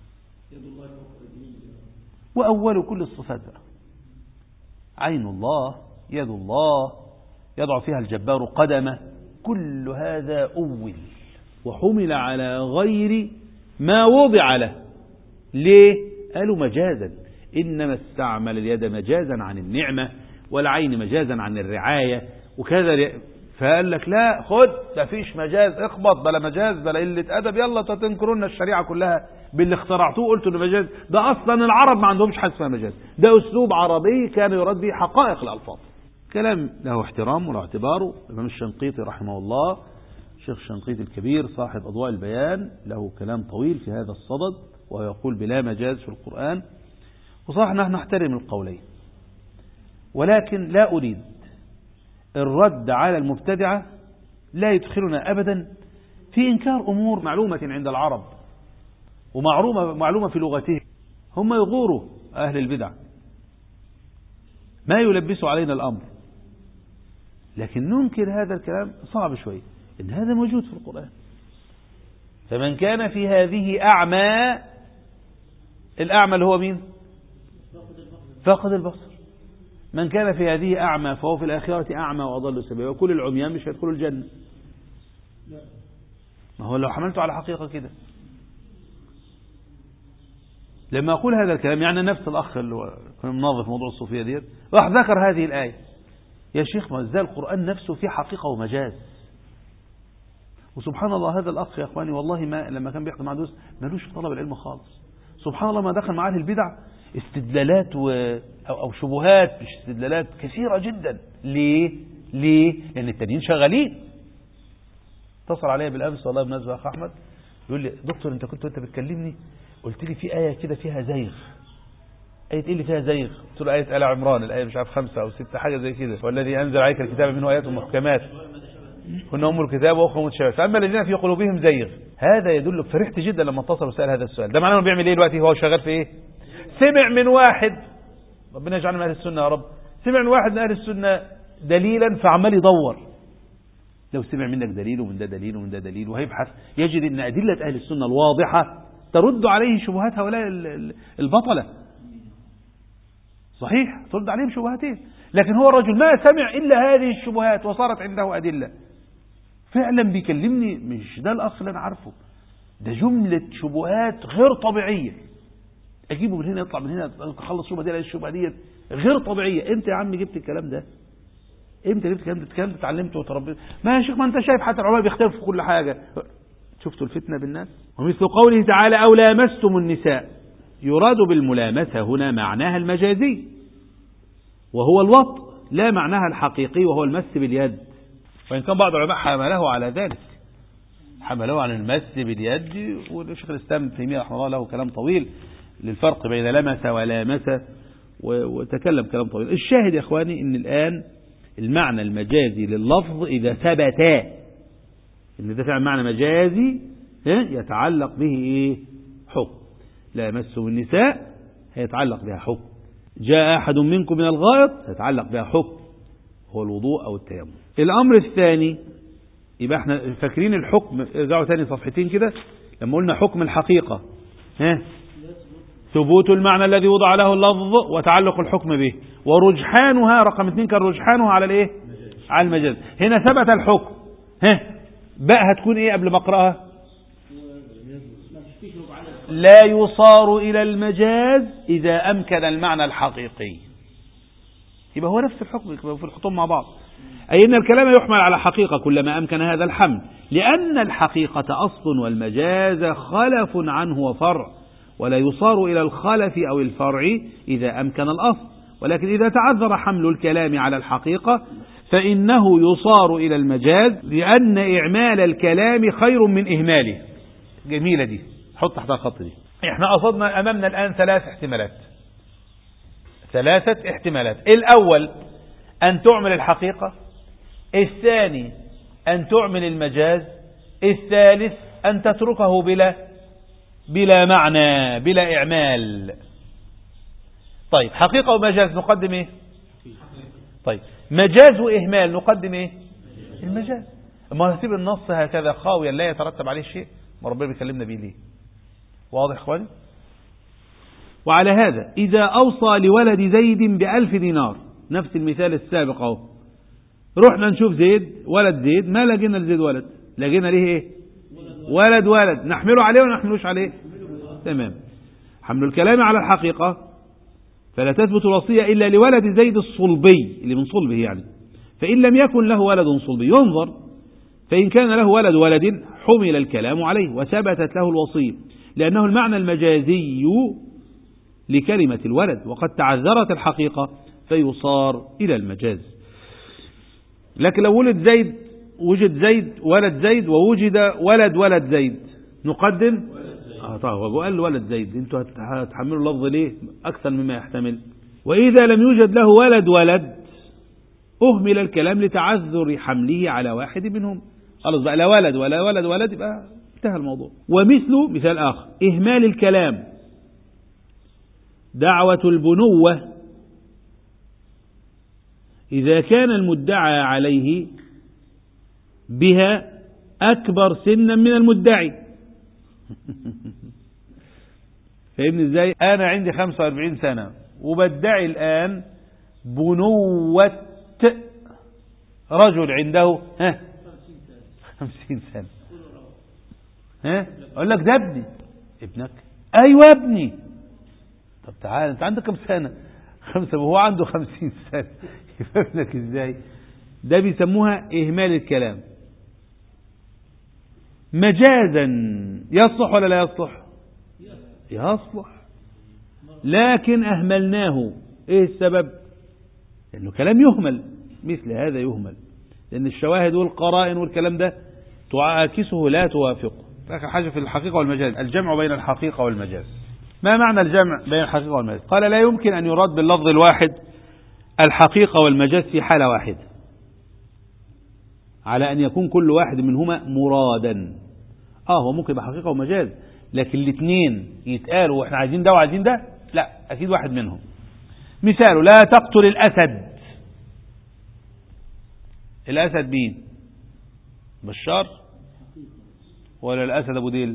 وأول كل الصفات بقى عين الله، يد الله، يضع فيها الجبار قدمه، كل هذا أول وحمل على غير ما وضع له. ليه؟ قالوا مجازا، إنما استعمل اليد مجازا عن النعمة، والعين مجازا عن الرعاية وكذا. فقال لك لا، خد ده فيش مجاز، اخبط بلا مجاز بلا قلة أدب، يلا تنكرون الشريعة كلها باللي اخترعتوه قلتوا انه مجاز. ده أصلا العرب ما عندهمش حاجة اسمها مجاز، ده أسلوب عربي كان يراد به حقائق الألفاظ. كلام له احترام وله اعتباره. الإمام الشنقيطي رحمه الله، الشيخ الشنقيطي الكبير صاحب أضواء البيان، له كلام طويل في هذا الصدد، وهو يقول بلا مجاز في القرآن. وصح نحن نحترم القولين، ولكن لا أريد الرد على المبتدعة، لا يدخلنا أبدا في إنكار أمور معلومة عند العرب ومعلومة في لغتهم. هم يغوروا أهل البدع، ما يلبسوا علينا الأمر، لكن ننكر هذا الكلام صعب شوي، إن هذا موجود في القرآن. فمن كان في هذه أعمى، الأعمى اللي هو مين؟ فاقد البصر. من كان في هذه أعمى فهو في الآخرة أعمى وأضل سبيلا، وكل العميان مش هيدخلوا الجنة. ما هو لو حملته على حقيقة كده، لما أقول هذا الكلام يعني نفس الأخ اللي هو كان مناظر موضوع الصوفية ديت راح ذكر هذه الآية، يا شيخ ما ازاي القرآن نفسه فيه حقيقة ومجاز؟ وسبحان الله هذا الأخ يا أخواني والله ما لما كان بيحضر مع دروس مالوش في طلب العلم خالص. سبحان الله ما دخل معاه البدع استدلالات أو شبهات، مش استدلالات كثيرة جدا. ليه؟ لأن التانيين شغالين. اتصل عليا بالأمس والله بمناسبة أخ أحمد، يقول لي دكتور أنت كنت بتكلمني قلت لي في آية كده فيها زيغ. آية إيه اللي فيها زيغ؟ قلت له آية آل عمران، الآية مش عارف 5 أو 6 حاجة زي كده، والذي أنزل عليك الكتاب منه آيات محكمات. هن أم الكتاب وأخرى متشابهات فأما الذين في قلوبهم زيغ هذا يدل. فرحت جدا لما اتصل وسأل هذا السؤال. ده معناه انه بيعمل ايه دلوقتي؟ هو شغال في ايه؟ سمع من واحد، ربنا يجعلنا من أهل السنة يا رب، سمع من واحد من أهل السنة دليلا فعمال يدور. لو سمع منك دليل ومن ده دليل ومن ده دليل وهيبحث يجد ان أدلة أهل السنة الواضحة ترد عليه شبهات هؤلاء البطلة. صحيح ترد عليهم شبهاتين، لكن هو الرجل ما سمع إلا هذه الشبهات وصارت عنده أدلة. فعلا بيكلمني مش ده الأصل اللي أنا عارفه، ده جملة شبهات غير طبيعية، أجيبه من هنا يطلع من هنا، أخلص شبهة دي على الشبهة دي غير طبيعية. أنت يا عم جبت الكلام ده؟ امتى جبت الكلام ده؟ اتعلمته وتربيت؟ ما يا شيخ ما أنت شايف حتى العلماء بيختلفوا في كل حاجة. شفتوا الفتنة بالناس؟ ومثل قوله تعالى أو لامستم النساء، يراد بالملامسة هنا معناها المجازي وهو الوطء، لا معناها الحقيقي وهو المس باليد. وإن كان بعض العلماء حمله على ذلك، حمله على المس باليد، والشيخ الإسلام ابن تيمية رحمه الله له كلام طويل للفرق بين لمس ولامس وتكلم كلام طويل. الشاهد يا إخواني إن الآن المعنى المجازي لللفظ إذا ثبتا إن ده فعلا معنى مجازي يتعلق به إيه؟ حكم. لا يمسوا النساء هيتعلق بها حكم. جاء أحد منكم من الغائط هيتعلق بها حكم، هو الوضوء أو التيمم. الأمر الثاني، يبقى احنا فاكرين الحكم، ارجعوا تاني صفحتين كده لما قلنا حكم الحقيقة ثبوت المعنى الذي وضع له اللفظ وتعلق الحكم به، ورجحانها رقم 2 كان رجحانها على الايه؟ على المجاز. هنا ثبت الحكم، بقى هتكون ايه قبل ما اقراها؟ لا يصار إلى المجاز إذا أمكن المعنى الحقيقي. يبقى هو نفس الحكم في الخطوم مع بعض، أي أن الكلام يحمل على حقيقة كلما أمكن هذا الحمل، لأن الحقيقة أصل والمجاز خلف عنه وفرع، ولا يصار إلى الخلف أو الفرع إذا أمكن الأصل، ولكن إذا تعذر حمل الكلام على الحقيقة فإنه يصار إلى المجاز، لأن إعمال الكلام خير من إهماله. جميلة دي، حط تحت الخط دي. احنا قصدنا أمامنا الآن 3 احتمالات، 3 احتمالات. الأول أن تعمل الحقيقة، الثاني أن تعمل المجاز، الثالث أن تتركه بلا معنى بلا إعمال. طيب حقيقة ومجاز نقدم ايه؟ طيب مجاز وإهمال نقدم ايه؟ المجاز. ما نسيب النص هكذا خاويا لا يترتب عليه شيء، ما ربنا بيكلمنا بيه ليه؟ واضح اخواني؟ وعلى هذا إذا أوصى لولد زيد ب1000 دينار، نفس المثال السابق اهو، رحنا نشوف زيد، ولد زيد، ما لقينا لزيد ولد، لقينا ليه ايه؟ ولد نحمله عليه ولا نحملوش عليه؟ تمام. حمل الكلام على الحقيقة فلا تثبت الوصية إلا لولد زيد الصلبي اللي من صلبه يعني، فإن لم يكن له ولد صلبي ينظر، فإن كان له ولد حمل الكلام عليه وثبتت له الوصية، لأنه المعنى المجازي لكلمة الولد، وقد تعذرت الحقيقة فيصار إلى المجاز. لكن لو وجد زيد ولد زيد ووجد ولد زيد نقدم طيب هو قال ولد زيد، انتوا هتحملوا اللفظ ليه أكثر مما يحتمل؟ وإذا لم يوجد له ولد أهمل الكلام لتعذر حمله على واحد منهم، خلاص بقى لا ولد ولا ولد يبقى انتهى الموضوع. ومثل مثال آخر إهمال الكلام، دعوة البنوة إذا كان المدعى عليه بها أكبر سنا من المدعي. فاهمني ازاي؟ أنا عندي 45 سنة وبدعي الآن بنوة رجل عنده 50 سنة. أقول لك ده ابنك؟ أيوة ابني. طب تعال أنت عندك كم سنة؟ 5 وهو عنده 50 سنة. يفهمك ازاي؟ ده بيسموها إهمال الكلام مجازا. يصلح ولا لا يصلح؟ يصلح، لكن أهملناه. إيه السبب؟ لأنه كلام يهمل، مثل هذا يهمل، لأن الشواهد والقرائن والكلام ده تعاكسه لا توافقه. آخر حاجة في الحقيقة والمجاز الجمع بين الحقيقة والمجاز. ما معنى الجمع بين الحقيقة والمجاز؟ قال لا يمكن أن يراد باللفظ الواحد الحقيقة والمجاز في حالة واحدة. على أن يكون كل واحد منهما مرادا. هو ممكن يبقى حقيقة ومجاز، لكن الاثنين يتقالوا واحنا عايزين ده وعايزين ده، لا، أكيد واحد منهم. مثاله: لا تقتل الأسد. الأسد مين؟ بشار ولا الأسد أبو ديل؟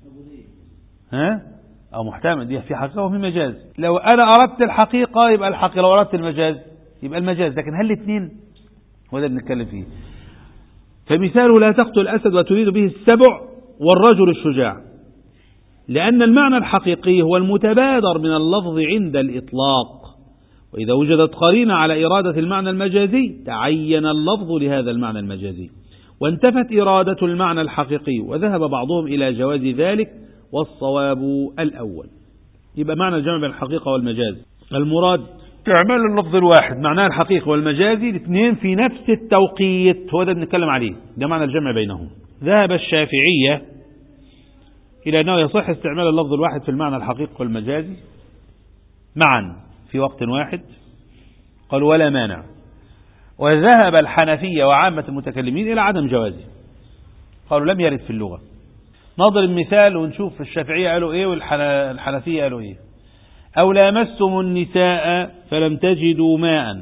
أو محتمل دي في حقيقة وفي مجاز. لو أنا أردت الحقيقة يبقى الحقيقة، لو أردت المجاز يبقى المجاز، لكن هل الاثنين؟ هو ده بنتكلم فيه. فمثاله: لا تقتل الأسد وتريد به السبع والرجل الشجاع، لأن المعنى الحقيقي هو المتبادر من اللفظ عند الإطلاق، وإذا وجدت قرينة على إرادة المعنى المجازي تعين اللفظ لهذا المعنى المجازي، وانتفت إرادة المعنى الحقيقي، وذهب بعضهم إلى جواز ذلك، والصواب الأول. يبقى معنى الجمع بين الحقيقة والمجاز المراد استعمال اللفظ الواحد معناه الحقيقي والمجازي الاثنين في نفس التوقيت، هو ده بنتكلم عليه، ده معنى الجمع بينهم. ذهب الشافعية إلى أنه يصح استعمال اللفظ الواحد في المعنى الحقيقي والمجازي معا في وقت واحد، قالوا ولا مانع. وذهب الحنفية وعامة المتكلمين إلى عدم جوازه، قالوا لم يرد في اللغة. نضرب مثال ونشوف الشافعية قالوا إيه والحنفية قالوا إيه. أو لامستم النساء فلم تجدوا ماء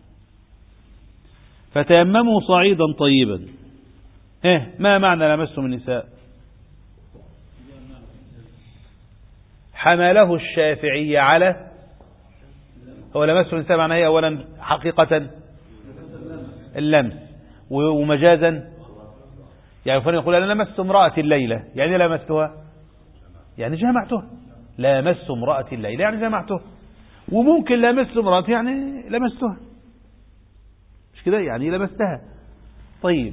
فتيمموا صعيدا طيبا. ما معنى لامستم النساء؟ حمله الشافعي على، هو لامستم النساء معناه ايه؟ أولا حقيقة اللمس، ومجازا يعني فلان يقول أنا لمست امرأة الليلة، يعني لمستها يعني جامعتها. لامست امرأة الليلة يعني جامعتها، وممكن لمست امرأة يعني لمستها، مش كده؟ يعني لمستها. طيب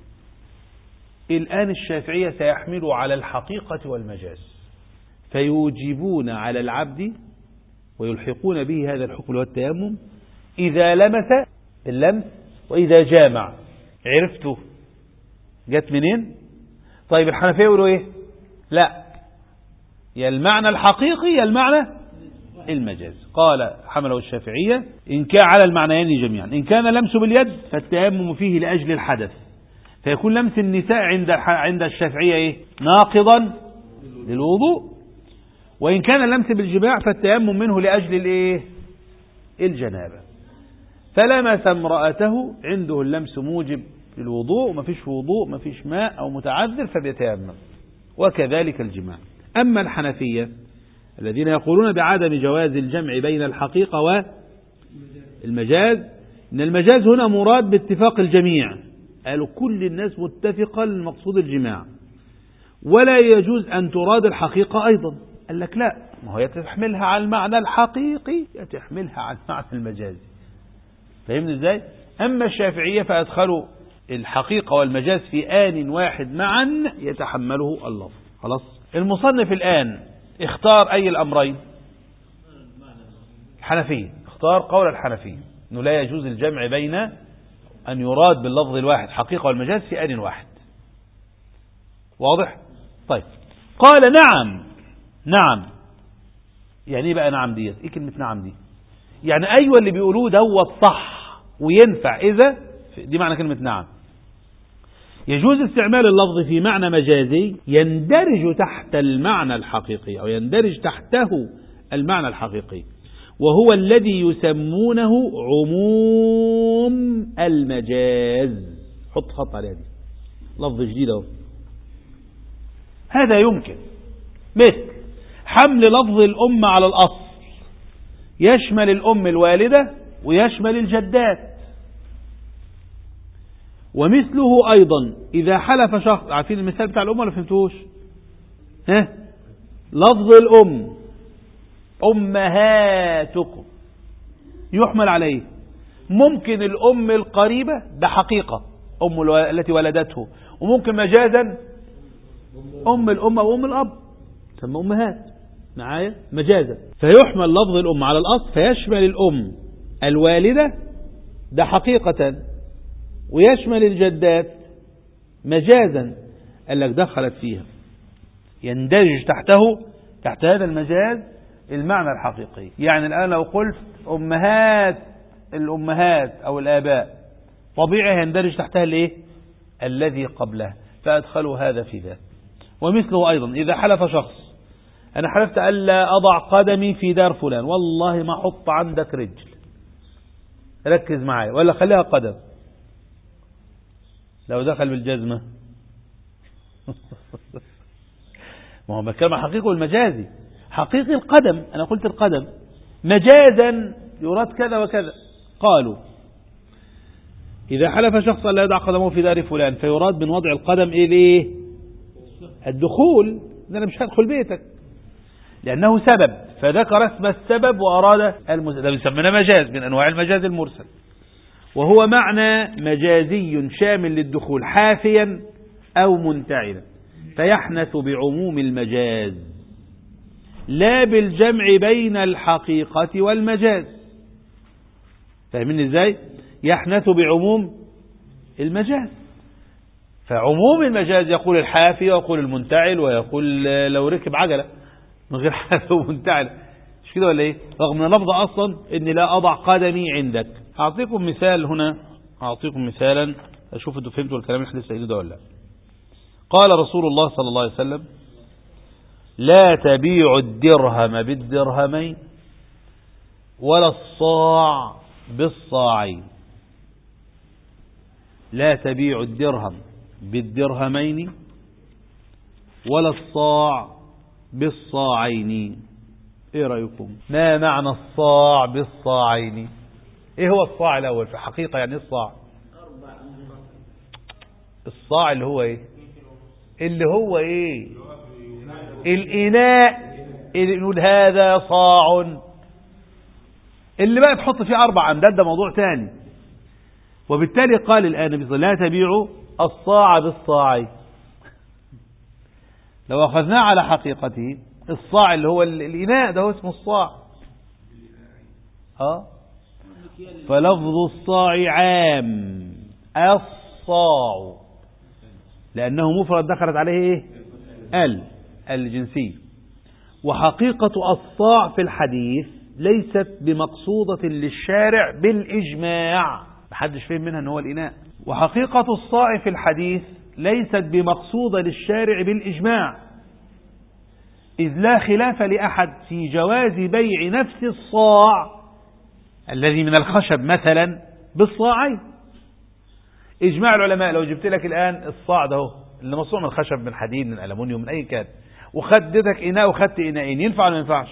الآن الشافعية سيحملوا على الحقيقة والمجاز، فيوجبون على العبد ويلحقون به هذا الحكم اللي هو التيمم إذا لمس اللمس وإذا جامع. عرفتوا جت منين؟ طيب الحنفية يقولوا ايه؟ لا، يا المعنى الحقيقي يا المعنى المجاز. قال حمله الشافعية إن كان على المعنيين جميعا. إن كان لمس باليد فالتيمم فيه لأجل الحدث، فيكون لمس النساء عند الشافعية ايه؟ ناقضا للوضوء. وإن كان اللمس بالجماع فالتيمم منه لأجل الايه؟ الجنابة. فلمس امرأته عنده اللمس موجب للوضوء، مفيش وضوء مفيش ماء أو متعذر فبيتيمم، وكذلك الجماع. أما الحنفية الذين يقولون بعدم جواز الجمع بين الحقيقة والمجاز، إن المجاز هنا مراد باتفاق الجميع، قالوا كل الناس متفقة المقصود الجماع، ولا يجوز أن تراد الحقيقة أيضا. قال لك لا، ما هو يتحملها على المعنى الحقيقي يتحملها على المعنى المجازي. فهمنا ازاي؟ أما الشافعية فأدخلوا الحقيقة والمجاز في آن واحد معا يتحمله اللفظ. خلاص. المصنف الآن اختار أي الأمرين؟ الحنفية، اختار قول الحنفية أنه لا يجوز الجمع بين أن يراد باللفظ الواحد حقيقة والمجاز في آن واحد. واضح؟ طيب قال نعم. يعني ايه بقى نعم دي؟ ايه كلمة نعم دي؟ يعني أيوة اللي بيقولوه دوت صح وينفع، إذا دي معنى كلمة نعم. يجوز استعمال اللفظ في معنى مجازي يندرج تحت المعنى الحقيقي أو يندرج تحته المعنى الحقيقي، وهو الذي يسمونه عموم المجاز. حط خط عليها دي، لفظ جديد اهو. هذا يمكن، مثل حمل لفظ الأم على الأصل، يشمل الأم الوالدة ويشمل الجدات. ومثله أيضا إذا حلف شخص، عارفين المثال بتاع الأم ولا فهمتوش؟ لفظ الأم أمهاتكم يحمل عليه، ممكن الأم القريبة ده حقيقة أم التي ولدته، وممكن مجازا أم الأم أو أم الأب تسمى أمهات معايا مجازا. فيحمل لفظ الأم على الأصل فيشمل الأم الوالدة ده حقيقة، ويشمل الجدات مجازا. قال لك دخلت فيها، يندرج تحت هذا المجاز المعنى الحقيقي. يعني الآن لو قلت الأمهات أو الآباء، طبيعي يندرج تحتها الايه؟ الذي قبله فأدخلوا هذا في ذا. ومثله أيضا إذا حلف شخص: أنا حلفت ألا أضع قدمي في دار فلان، والله ما أحط عندك رجل، ركز معي، ولا خليها قدم. لو دخل بالجزمة ما هو بكلم حقيقي والمجازي. حقيقي القدم، أنا قلت القدم، مجازا يراد كذا وكذا. قالوا إذا حلف شخص لا يضع قدمه في دار فلان فيراد من وضع القدم إيه ليه؟ الدخول، إن أنا مش هدخل بيتك، لأنه سبب، فذكر اسم السبب وأراد ده بيسمونه مجاز من أنواع المجاز المرسل، وهو معنى مجازي شامل للدخول حافيا أو منتعلا، فيحنث بعموم المجاز لا بالجمع بين الحقيقة والمجاز. فاهمين ازاي؟ يحنث بعموم المجاز، فعموم المجاز يقول الحافي ويقول المنتعل ويقول لو ركب عجلة من غير حافي ومنتعل، مش كده ولا ايه؟ رغم ان لفظ اصلا اني لا اضع قدمي عندك. اعطيكم مثال هنا، اعطيكم مثالا اشوف انتوا فهمتوا الكلام اللي احنا لسه ده ولا لا. قال رسول الله صلى الله عليه وسلم: لا تبيع الدرهم بالدرهمين ولا الصاع بالصاعين. لا تبيع الدرهم بالدرهمين ولا الصاع بالصاعين. ايه رأيكم؟ ما معنى الصاع بالصاعين؟ ايه هو الصاع الاول في الحقيقة؟ يعني الصاع، الصاع اللي هو ايه؟ اللي هو ايه؟ الإناء اللي نقول هذا صاع، اللي بقى تحط فيه 4 أمداد ده موضوع تاني. وبالتالي قال الآن النبي صلى الله عليه وسلم: لا تبيعوا الصاع بالصاعين. لو أخذناه على حقيقته الصاع اللي هو الإناء ده هو اسمه الصاع. فلفظ الصاع عام، الصاع، لأنه مفرد دخلت عليه ايه؟ الجنسي. وحقيقة الصاع في الحديث ليست بمقصودة للشارع بالإجماع، محدش فهم منها ان هو الإناء. وحقيقة الصاع في الحديث ليست بمقصودة للشارع بالإجماع، إذ لا خلاف لأحد في جواز بيع نفس الصاع الذي من الخشب مثلا بالصاعين. إجماع العلماء. لو جبت لك الآن الصاع ده اللي مصنوع من الخشب، من حديد، من ألمونيوم، من أي كان، وخدتك إناء وخدت إناءين، ينفع ولا ما ينفعش؟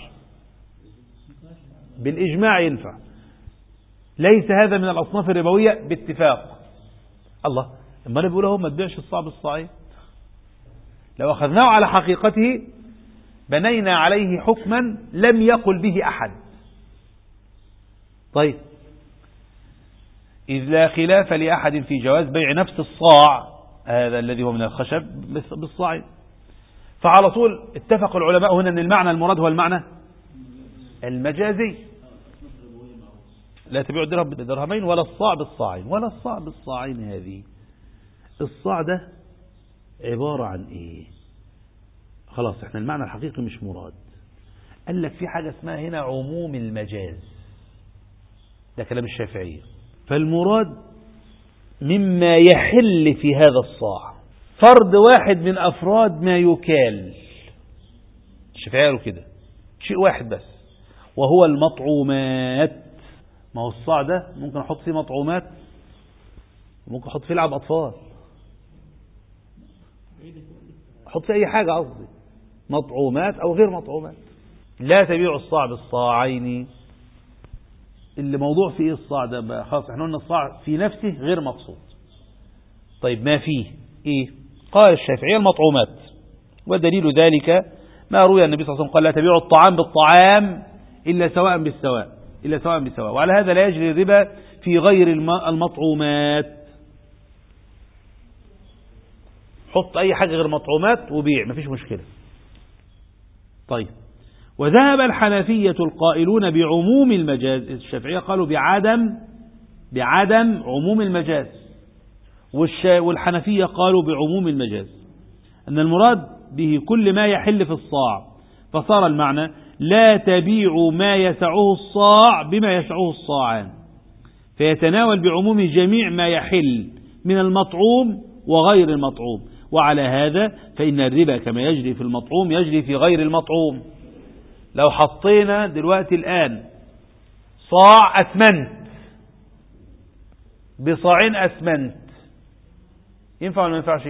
بالإجماع ينفع. ليس هذا من الأصناف الربوية باتفاق. الله، اما اللي بيقوله ما تبيعش الصاع بالصاعين. لو أخذناه على حقيقته بنينا عليه حكما لم يقل به أحد. طيب، إذ لا خلاف لأحد في جواز بيع نفس الصاع هذا الذي هو من الخشب بالصاعين، فعلى طول اتفق العلماء هنا أن المعنى المراد هو المعنى المجازي. لا تبيع الدرهم بالدرهمين ولا الصاع بالصاعين. ولا الصاع بالصاعين هذه، الصاع ده عبارة عن ايه؟ خلاص احنا المعنى الحقيقي مش مراد. قال لك في حاجة اسمها هنا عموم المجاز، ده كلام الشافعية. فالمراد مما يحل في هذا الصاع فرد واحد من أفراد ما يكال. الشافعية قالوا كده، شيء واحد بس، وهو المطعومات. ما هو الصاع ده ممكن أحط فيه مطعومات، ممكن أحط فيه لعب أطفال، أحط فيه أي حاجة، قصدي مطعومات أو غير مطعومات. لا تبيع الصاع بالصاعين. اللي موضوع فيه الصاع ده بقى خلاص، احنا قلنا الصاع في نفسه غير مقصود. طيب ما فيه ايه؟ قال الشافعية المطعومات، ودليل ذلك ما روي النبي صلى الله عليه وسلم قال: لا تبيعوا الطعام بالطعام إلا سواء بالسواء، إلا سواء بسواء. وعلى هذا لا يجري الربا في غير المطعومات. حط أي حاجة غير مطعومات وبيع، مفيش مشكلة. طيب، وذهب الحنفية القائلون بعموم المجاز. الشافعية قالوا بعدم عموم المجاز، والحنفية قالوا بعموم المجاز، أن المراد به كل ما يحل في الصاع. فصار المعنى: لا تبيع ما يسعه الصاع بما يسعه الصاعان، فيتناول بعموم جميع ما يحل من المطعوم وغير المطعوم. وعلى هذا فإن الربا كما يجري في المطعوم يجري في غير المطعوم. لو حطينا دلوقتي الآن صاع أسمنت بصاعين أسمنت ينفع ولا ما ينفعش؟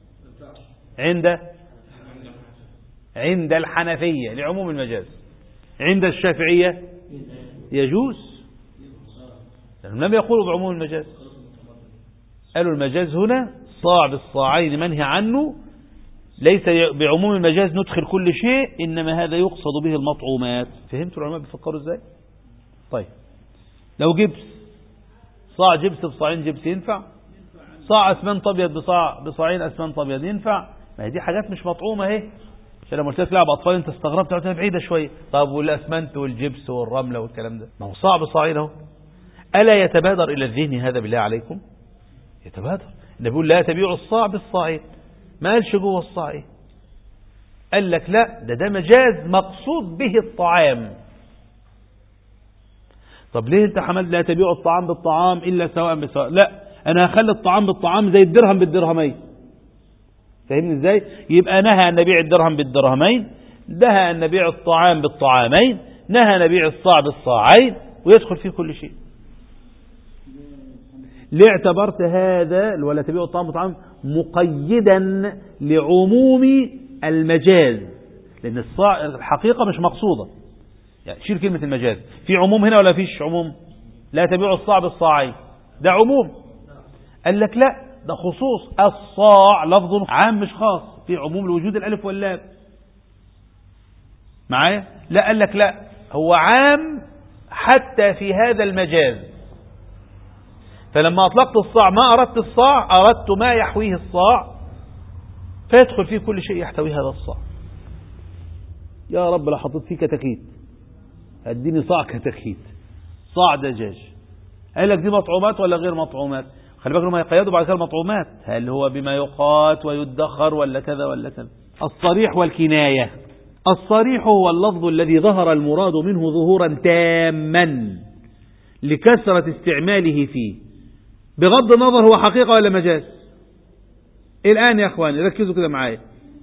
عند الحنفية لعموم المجاز. عند الشافعية يجوز، لأنهم لم يقولوا بعموم المجاز، قالوا المجاز هنا صاع بالصاعين منهي عنه، ليس بعموم المجاز ندخل كل شيء، إنما هذا يقصد به المطعومات. فهمتوا العلماء بيفكروا ازاي؟ طيب لو جبس، صاع جبس بصاعين جبس ينفع؟ صاع اسمنت ابيض بصاعين اسمنت ابيض ينفع؟ ما هي دي حاجات مش مطعومه اهي. عشان لما قلت لك لعب اطفال انت استغربت، قلت بعيده شويه. طب والاسمنت والجبس والرمله والكلام ده، ما هو صعب صاعين اهو. الا يتبادر الى الذهن هذا بالله عليكم؟ يتبادر. النبي بيقول لا تبيعوا الصاع بالصاعين، ما قالش جوه الصاع ايه؟ قال لك لا، ده مجاز مقصود به الطعام. طب ليه انت حملت لا تبيعوا الطعام بالطعام الا سواء بسواء؟ لا، انا هخلي الطعام بالطعام زي الدرهم بالدرهمين. فاهمني ازاي؟ يبقى نهى ان نبيع الدرهم بالدرهمين، نهى ان نبيع الطعام بالطعامين، نهى نبيع الصاع بالصاعين، ويدخل فيه كل شيء. ليه اعتبرت هذا ولا تبيع الطعام بالطعام مقيدا لعموم المجاز؟ لان الصاع الحقيقة مش مقصودة. يعني شيل كلمة المجاز، في عموم هنا ولا فيش عموم؟ لا تبيع الصاع بالصاعين ده عموم. قال لك لا، ده خصوص. الصاع لفظ عام مش خاص، في عموم الوجود الالف واللام معايا. لا، قال لك لا، هو عام حتى في هذا المجاز. فلما اطلقت الصاع ما اردت الصاع، اردت ما يحويه الصاع، فيدخل فيه كل شيء يحتوي هذا الصاع. يا رب لو حطيت فيه كتاكيت، اديني صاع كتاكيت، صاع دجاج. قال لك دي مطعومات ولا غير مطعومات؟ خلي بالك ما يقيدوا بعد كده المطعومات، هل هو بما يقات ويدخر ولا كذا ولا كذا. الصريح والكناية. الصريح هو اللفظ الذي ظهر المراد منه ظهورا تاما لكثرة استعماله فيه، بغض النظر هو حقيقة ولا مجاز. الآن يا أخواني ركزوا كده معايا.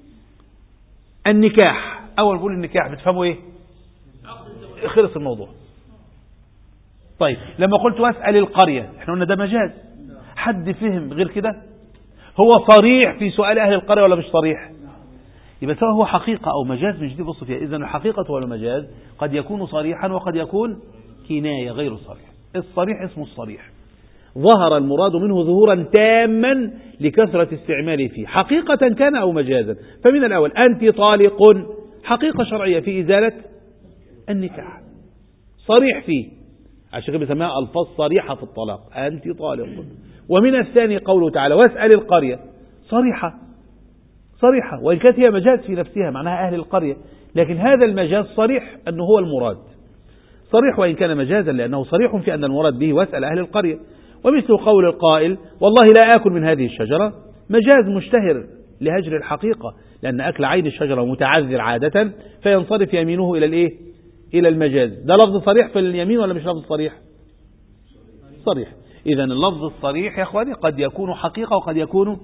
النكاح، أول بقول النكاح بتفهموا إيه؟ خلص الموضوع. طيب لما قلت واسأل القرية، احنا قلنا ده مجاز. حد فهم غير كده؟ هو صريح في سؤال أهل القرية ولا مش صريح؟ يبقى سواء هو حقيقة أو مجاز مش دي بص فيها. إذن الحقيقة والمجاز قد يكون صريحا وقد يكون كناية غير صريح. الصريح اسمه الصريح، ظهر المراد منه ظهورا تاما لكثرة استعماله فيه، حقيقة كان أو مجازا. فمن الأول أنت طالق، حقيقة شرعية في إزالة النكاح، صريح فيه، عشان كده بيسميها ألفاظ صريحة في الطلاق، أنت طالق. ومن الثاني قوله تعالى واسأل القرية، صريحة وإن كانت هي مجاز في نفسها معناها أهل القرية، لكن هذا المجاز صريح أنه هو المراد، صريح وإن كان مجازا لأنه صريح في أن المراد به واسأل أهل القرية. ومثل قول القائل والله لا آكل من هذه الشجرة، مجاز مشتهر لهجر الحقيقة، لأن أكل عين الشجرة متعذر عادة، فينصرف يمينه إلى الإيه؟ إلى المجاز. ده لفظ صريح في اليمين ولا مش لفظ صريح؟ صريح. إذن اللفظ الصريح يا أخواني قد يكون حقيقة وقد يكون.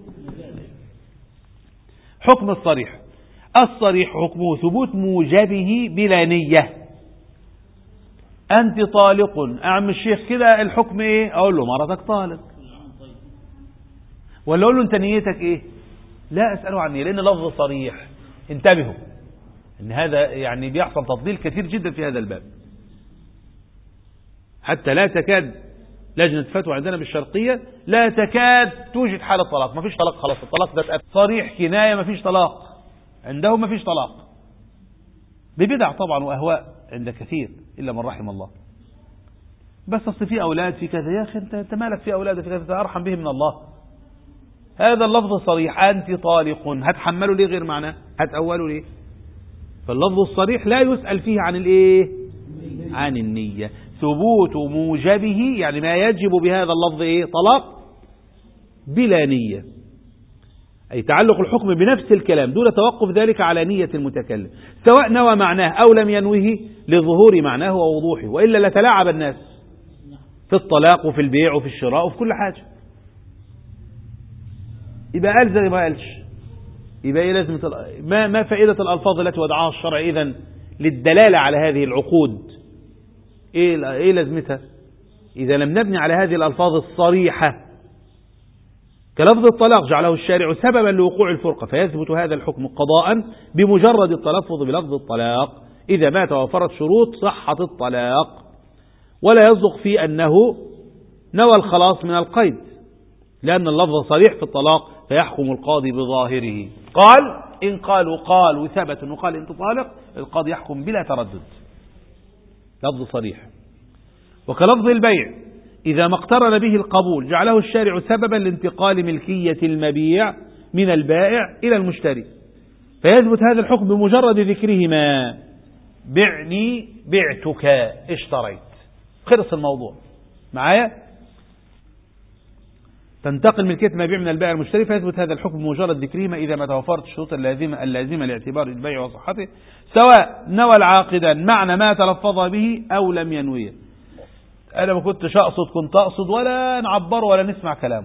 حكم الصريح. الصريح حكمه ثبوت موجبه بلا نية. أنت طالق، أعم الشيخ كده الحكم إيه؟ أقول له مرتك طالق، ولا أقول له أنت نيتك إيه؟ لا أسأله عني، لأن لفظ صريح. انتبهوا إن هذا يعني بيحصل تفضيل كثير جدا في هذا الباب، حتى لا تكاد لجنة فتوى عندنا بالشرقية لا تكاد توجد حالة طلاق. ما فيش طلاق، خلاص الطلاق ده اتقفل. صريح كناية ما فيش طلاق عندهم، ما فيش طلاق، ببدع طبعا وأهواء عند كثير إلا من رحم الله. بس أصل في أولاد في كذا، يا أخي أنت مالك في أولاد في كذا، أنت أرحم بهم من الله. هذا اللفظ صريح، أنت طالق، هتحمله ليه غير معناه؟ هتأوله ليه؟ فاللفظ الصريح لا يسأل فيه عن الإيه؟ عن النية. ثبوت موجبه يعني ما يجب بهذا اللفظ إيه؟ طلاق بلا نية، أي تعلق الحكم بنفس الكلام دون توقف ذلك على نية المتكلم، سواء نوى معناه أو لم ينوه لظهور معناه ووضوحه، وإلا لتلاعب الناس في الطلاق وفي البيع وفي الشراء وفي كل حاجة. يبقى قال زي ما قالش. يبقى ايه لازمة ما فائدة الألفاظ التي وضعها الشرع إذن للدلالة على هذه العقود؟ ايه لازمتها إذا لم نبني على هذه الألفاظ الصريحة؟ كلفظ الطلاق جعله الشارع سببا لوقوع الفرقة، فيثبت هذا الحكم قضاء بمجرد التلفظ بلفظ الطلاق إذا ما توفرت شروط صحة الطلاق، ولا يصدق في أنه نوى الخلاص من القيد، لأن اللفظ صريح في الطلاق فيحكم القاضي بظاهره. قال إن قالوا قال وثبت أنه قال إن تطالق، القاضي يحكم بلا تردد، لفظ صريح. وكلفظ البيع إذا ما اقترن به القبول جعله الشارع سببا لانتقال ملكية المبيع من البائع إلى المشتري، فيثبت هذا الحكم بمجرد ذكرهما. بعني بعتك اشتريت، خلص الموضوع معايا. تنتقل ملكية المبيع من البائع المشتري، فيثبت هذا الحكم بمجرد ذكرهما إذا ما توفرت الشروط اللازمة لاعتبار البيع وصحته، سواء نوى العاقدان معنى ما تلفظ به أو لم ينويه. أنا ما كنتش كنت أقصد، ولا نعبر ولا نسمع كلامه،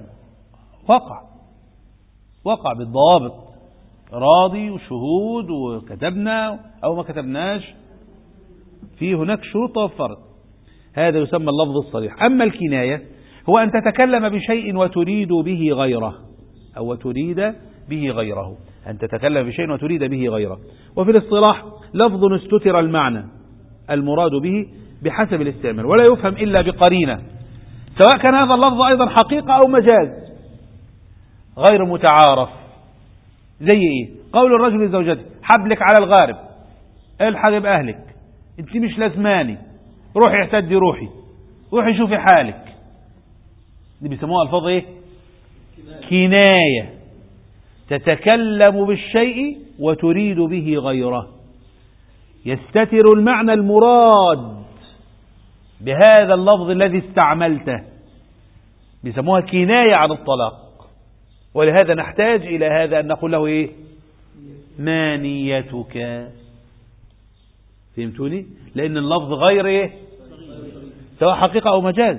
وقع بالضوابط، راضي وشهود وكتبنا أو ما كتبناش، في هناك شروط توفرت، هذا يسمى اللفظ الصريح. أما الكناية هو أن تتكلم بشيء وتريد به غيره، أو تريد به غيره، أن تتكلم بشيء وتريد به غيره. وفي الاصطلاح لفظ استتر المعنى المراد به بحسب الاستعمال، ولا يفهم إلا بقرينة، سواء كان هذا اللفظ أيضا حقيقة أو مجاز غير متعارف. زي إيه؟ قول الرجل لزوجته حبلك على الغارب، الحق بأهلك، انت مش لازماني، روحي اعتدي، روحي شوفي حالك. دي بيسموها ألفاظ ايه؟ كناية، تتكلم بالشيء وتريد به غيره، يستتر المعنى المراد بهذا اللفظ الذي استعملته، بيسموها كناية عن الطلاق. ولهذا نحتاج إلى هذا أن نقول له إيه؟ ما نيتك؟ فهمتوني؟ لأن اللفظ غير إيه؟ سواء حقيقة أو مجاز.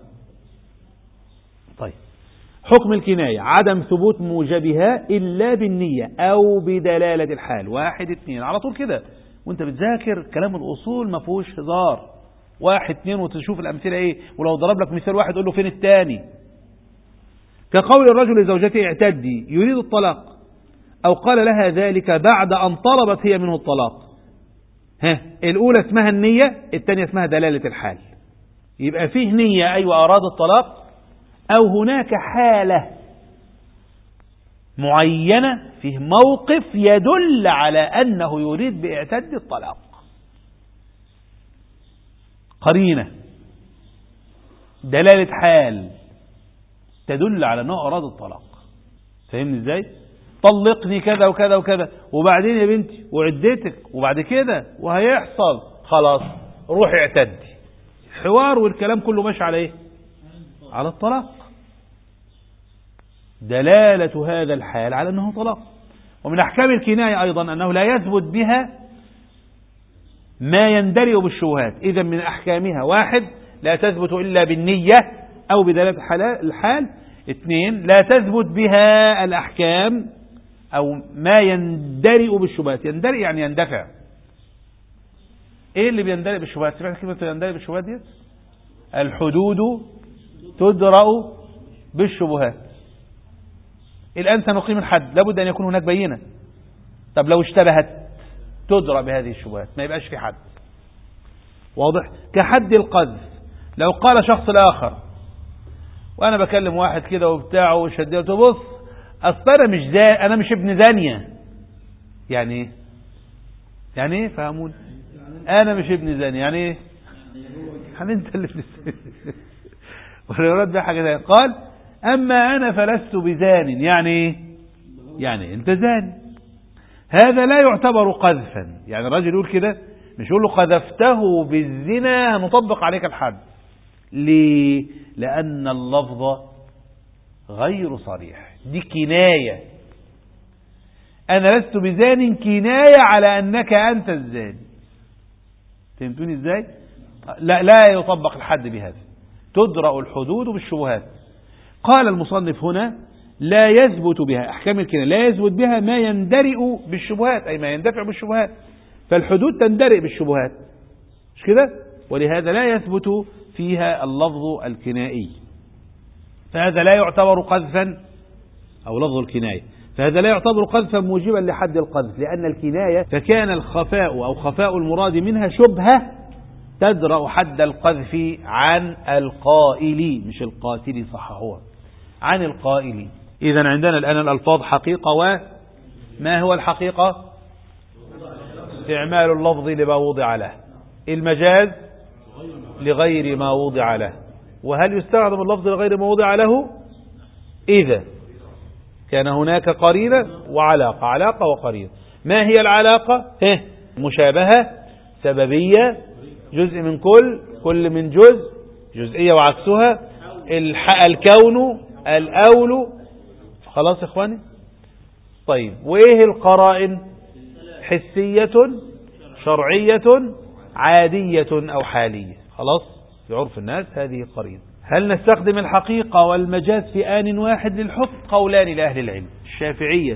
طيب، حكم الكناية عدم ثبوت موجبها إلا بالنية أو بدلالة الحال. 1 2 على طول كده وانت بتذاكر كلام الأصول، ما فيهوش هزار. 1 2 وتشوف الأمثلة إيه، ولو ضرب لك مثال واحد قول له فين الثاني. كقول الرجل لزوجته اعتدي يريد الطلاق، أو قال لها ذلك بعد أن طلبت هي منه الطلاق. الأولى اسمها النية، الثانية اسمها دلالة الحال. يبقى فيه نية، أيوة أراد الطلاق، أو هناك حالة معينة، فيه موقف يدل على أنه يريد باعتد الطلاق، قرينة، دلالة حال تدل على أنه أراد الطلاق. فهمني إزاي؟ طلقني كذا وكذا وكذا، وبعدين يا بنتي وعدتك، وبعد كده وهيحصل، خلاص روحي اعتدي. الحوار والكلام كله ماشي على ايه؟ على الطلاق. دلالة هذا الحال على أنه طلاق. ومن أحكام الكناية أيضا أنه لا يثبت بها ما يندرئ بالشبهات. إذا من أحكامها 1 لا تثبت إلا بالنية أو بدلالة الحال. 2 لا تثبت بها الأحكام أو ما يندرئ بالشبهات. يندرئ يعني يندفع. إيه اللي بيندرئ بالشبهات؟ سمعت كلمة يندرئ بالشبهات دي؟ الحدود تدرأ بالشبهات. الآن سنقيم الحد، لابد أن يكون هناك بينة. طب لو اشتبهت تدرأ بهذه الشبهات، ما يبقاش في حد. واضح؟ كحد القذف، لو قال شخص الآخر وأنا بكلم واحد كده وبتاعه وشديته، بص أصل أنا مش ابن زانية. يعني إيه؟ يعني إيه؟ فهمون؟ أنا مش ابن زانية يعني إيه؟ يعني أنت اللي ابن زانية. والرد بقى حاجة ثانية، قال أما أنا فلست بزان. يعني إيه؟ يعني أنت زاني. هذا لا يعتبر قذفا. يعني الرجل يقول كده، مش يقول له قذفته بالزنا نطبق عليك الحد. ليه؟ لأن اللفظ غير صريح، دي كناية. أنا لست بزان كناية على أنك أنت الزاني. فهمتوني إزاي؟ لا يطبق الحد بهذا، تدرأ الحدود بالشبهات. قال المصنف هنا لا يثبت بها أحكام الكناية لا يثبت بها ما يندرئ بالشبهات، أي ما يندفع بالشبهات، فالحدود تندرئ بالشبهات مش كده؟ ولهذا لا يثبت فيها اللفظ الكنائي، فهذا لا يعتبر قذفا، أو لفظ الكناية، فهذا لا يعتبر قذفا موجبا لحد القذف، لأن الكناية فكان الخفاء أو خفاء المراد منها شبهة تدرأ حد القذف عن القائل، مش القاتل صححوها، عن القائل. إذا عندنا الآن الألفاظ حقيقة، وما هو الحقيقة؟ استعمال اللفظ لما وضع له، المجاز لغير ما وضع له. وهل يستخدم اللفظ لغير ما وضع له؟ إذا كان هناك قرينة وعلاقة، علاقة وقرينة. ما هي العلاقة؟ مشابهة، سببية، جزء من كل من جزء، جزئية وعكسها، الكون، الأول. خلاص يا إخواني؟ طيب، وإيه القرائن؟ حسية، شرعية، عادية أو حالية. خلاص، في عرف الناس هذه قرينة. هل نستخدم الحقيقة والمجاز في آن واحد للحكم؟ قولان لأهل العلم. الشافعية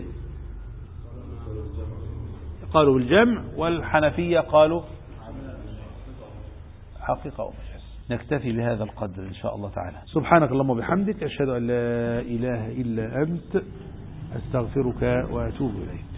قالوا بالجمع، والحنفية قالوا حقيقة ومجاز. نكتفي بهذا القدر إن شاء الله تعالى. سبحانك اللهم وبحمدك، أشهد أن لا إله إلا أنت، أستغفرك وأتوب إليك.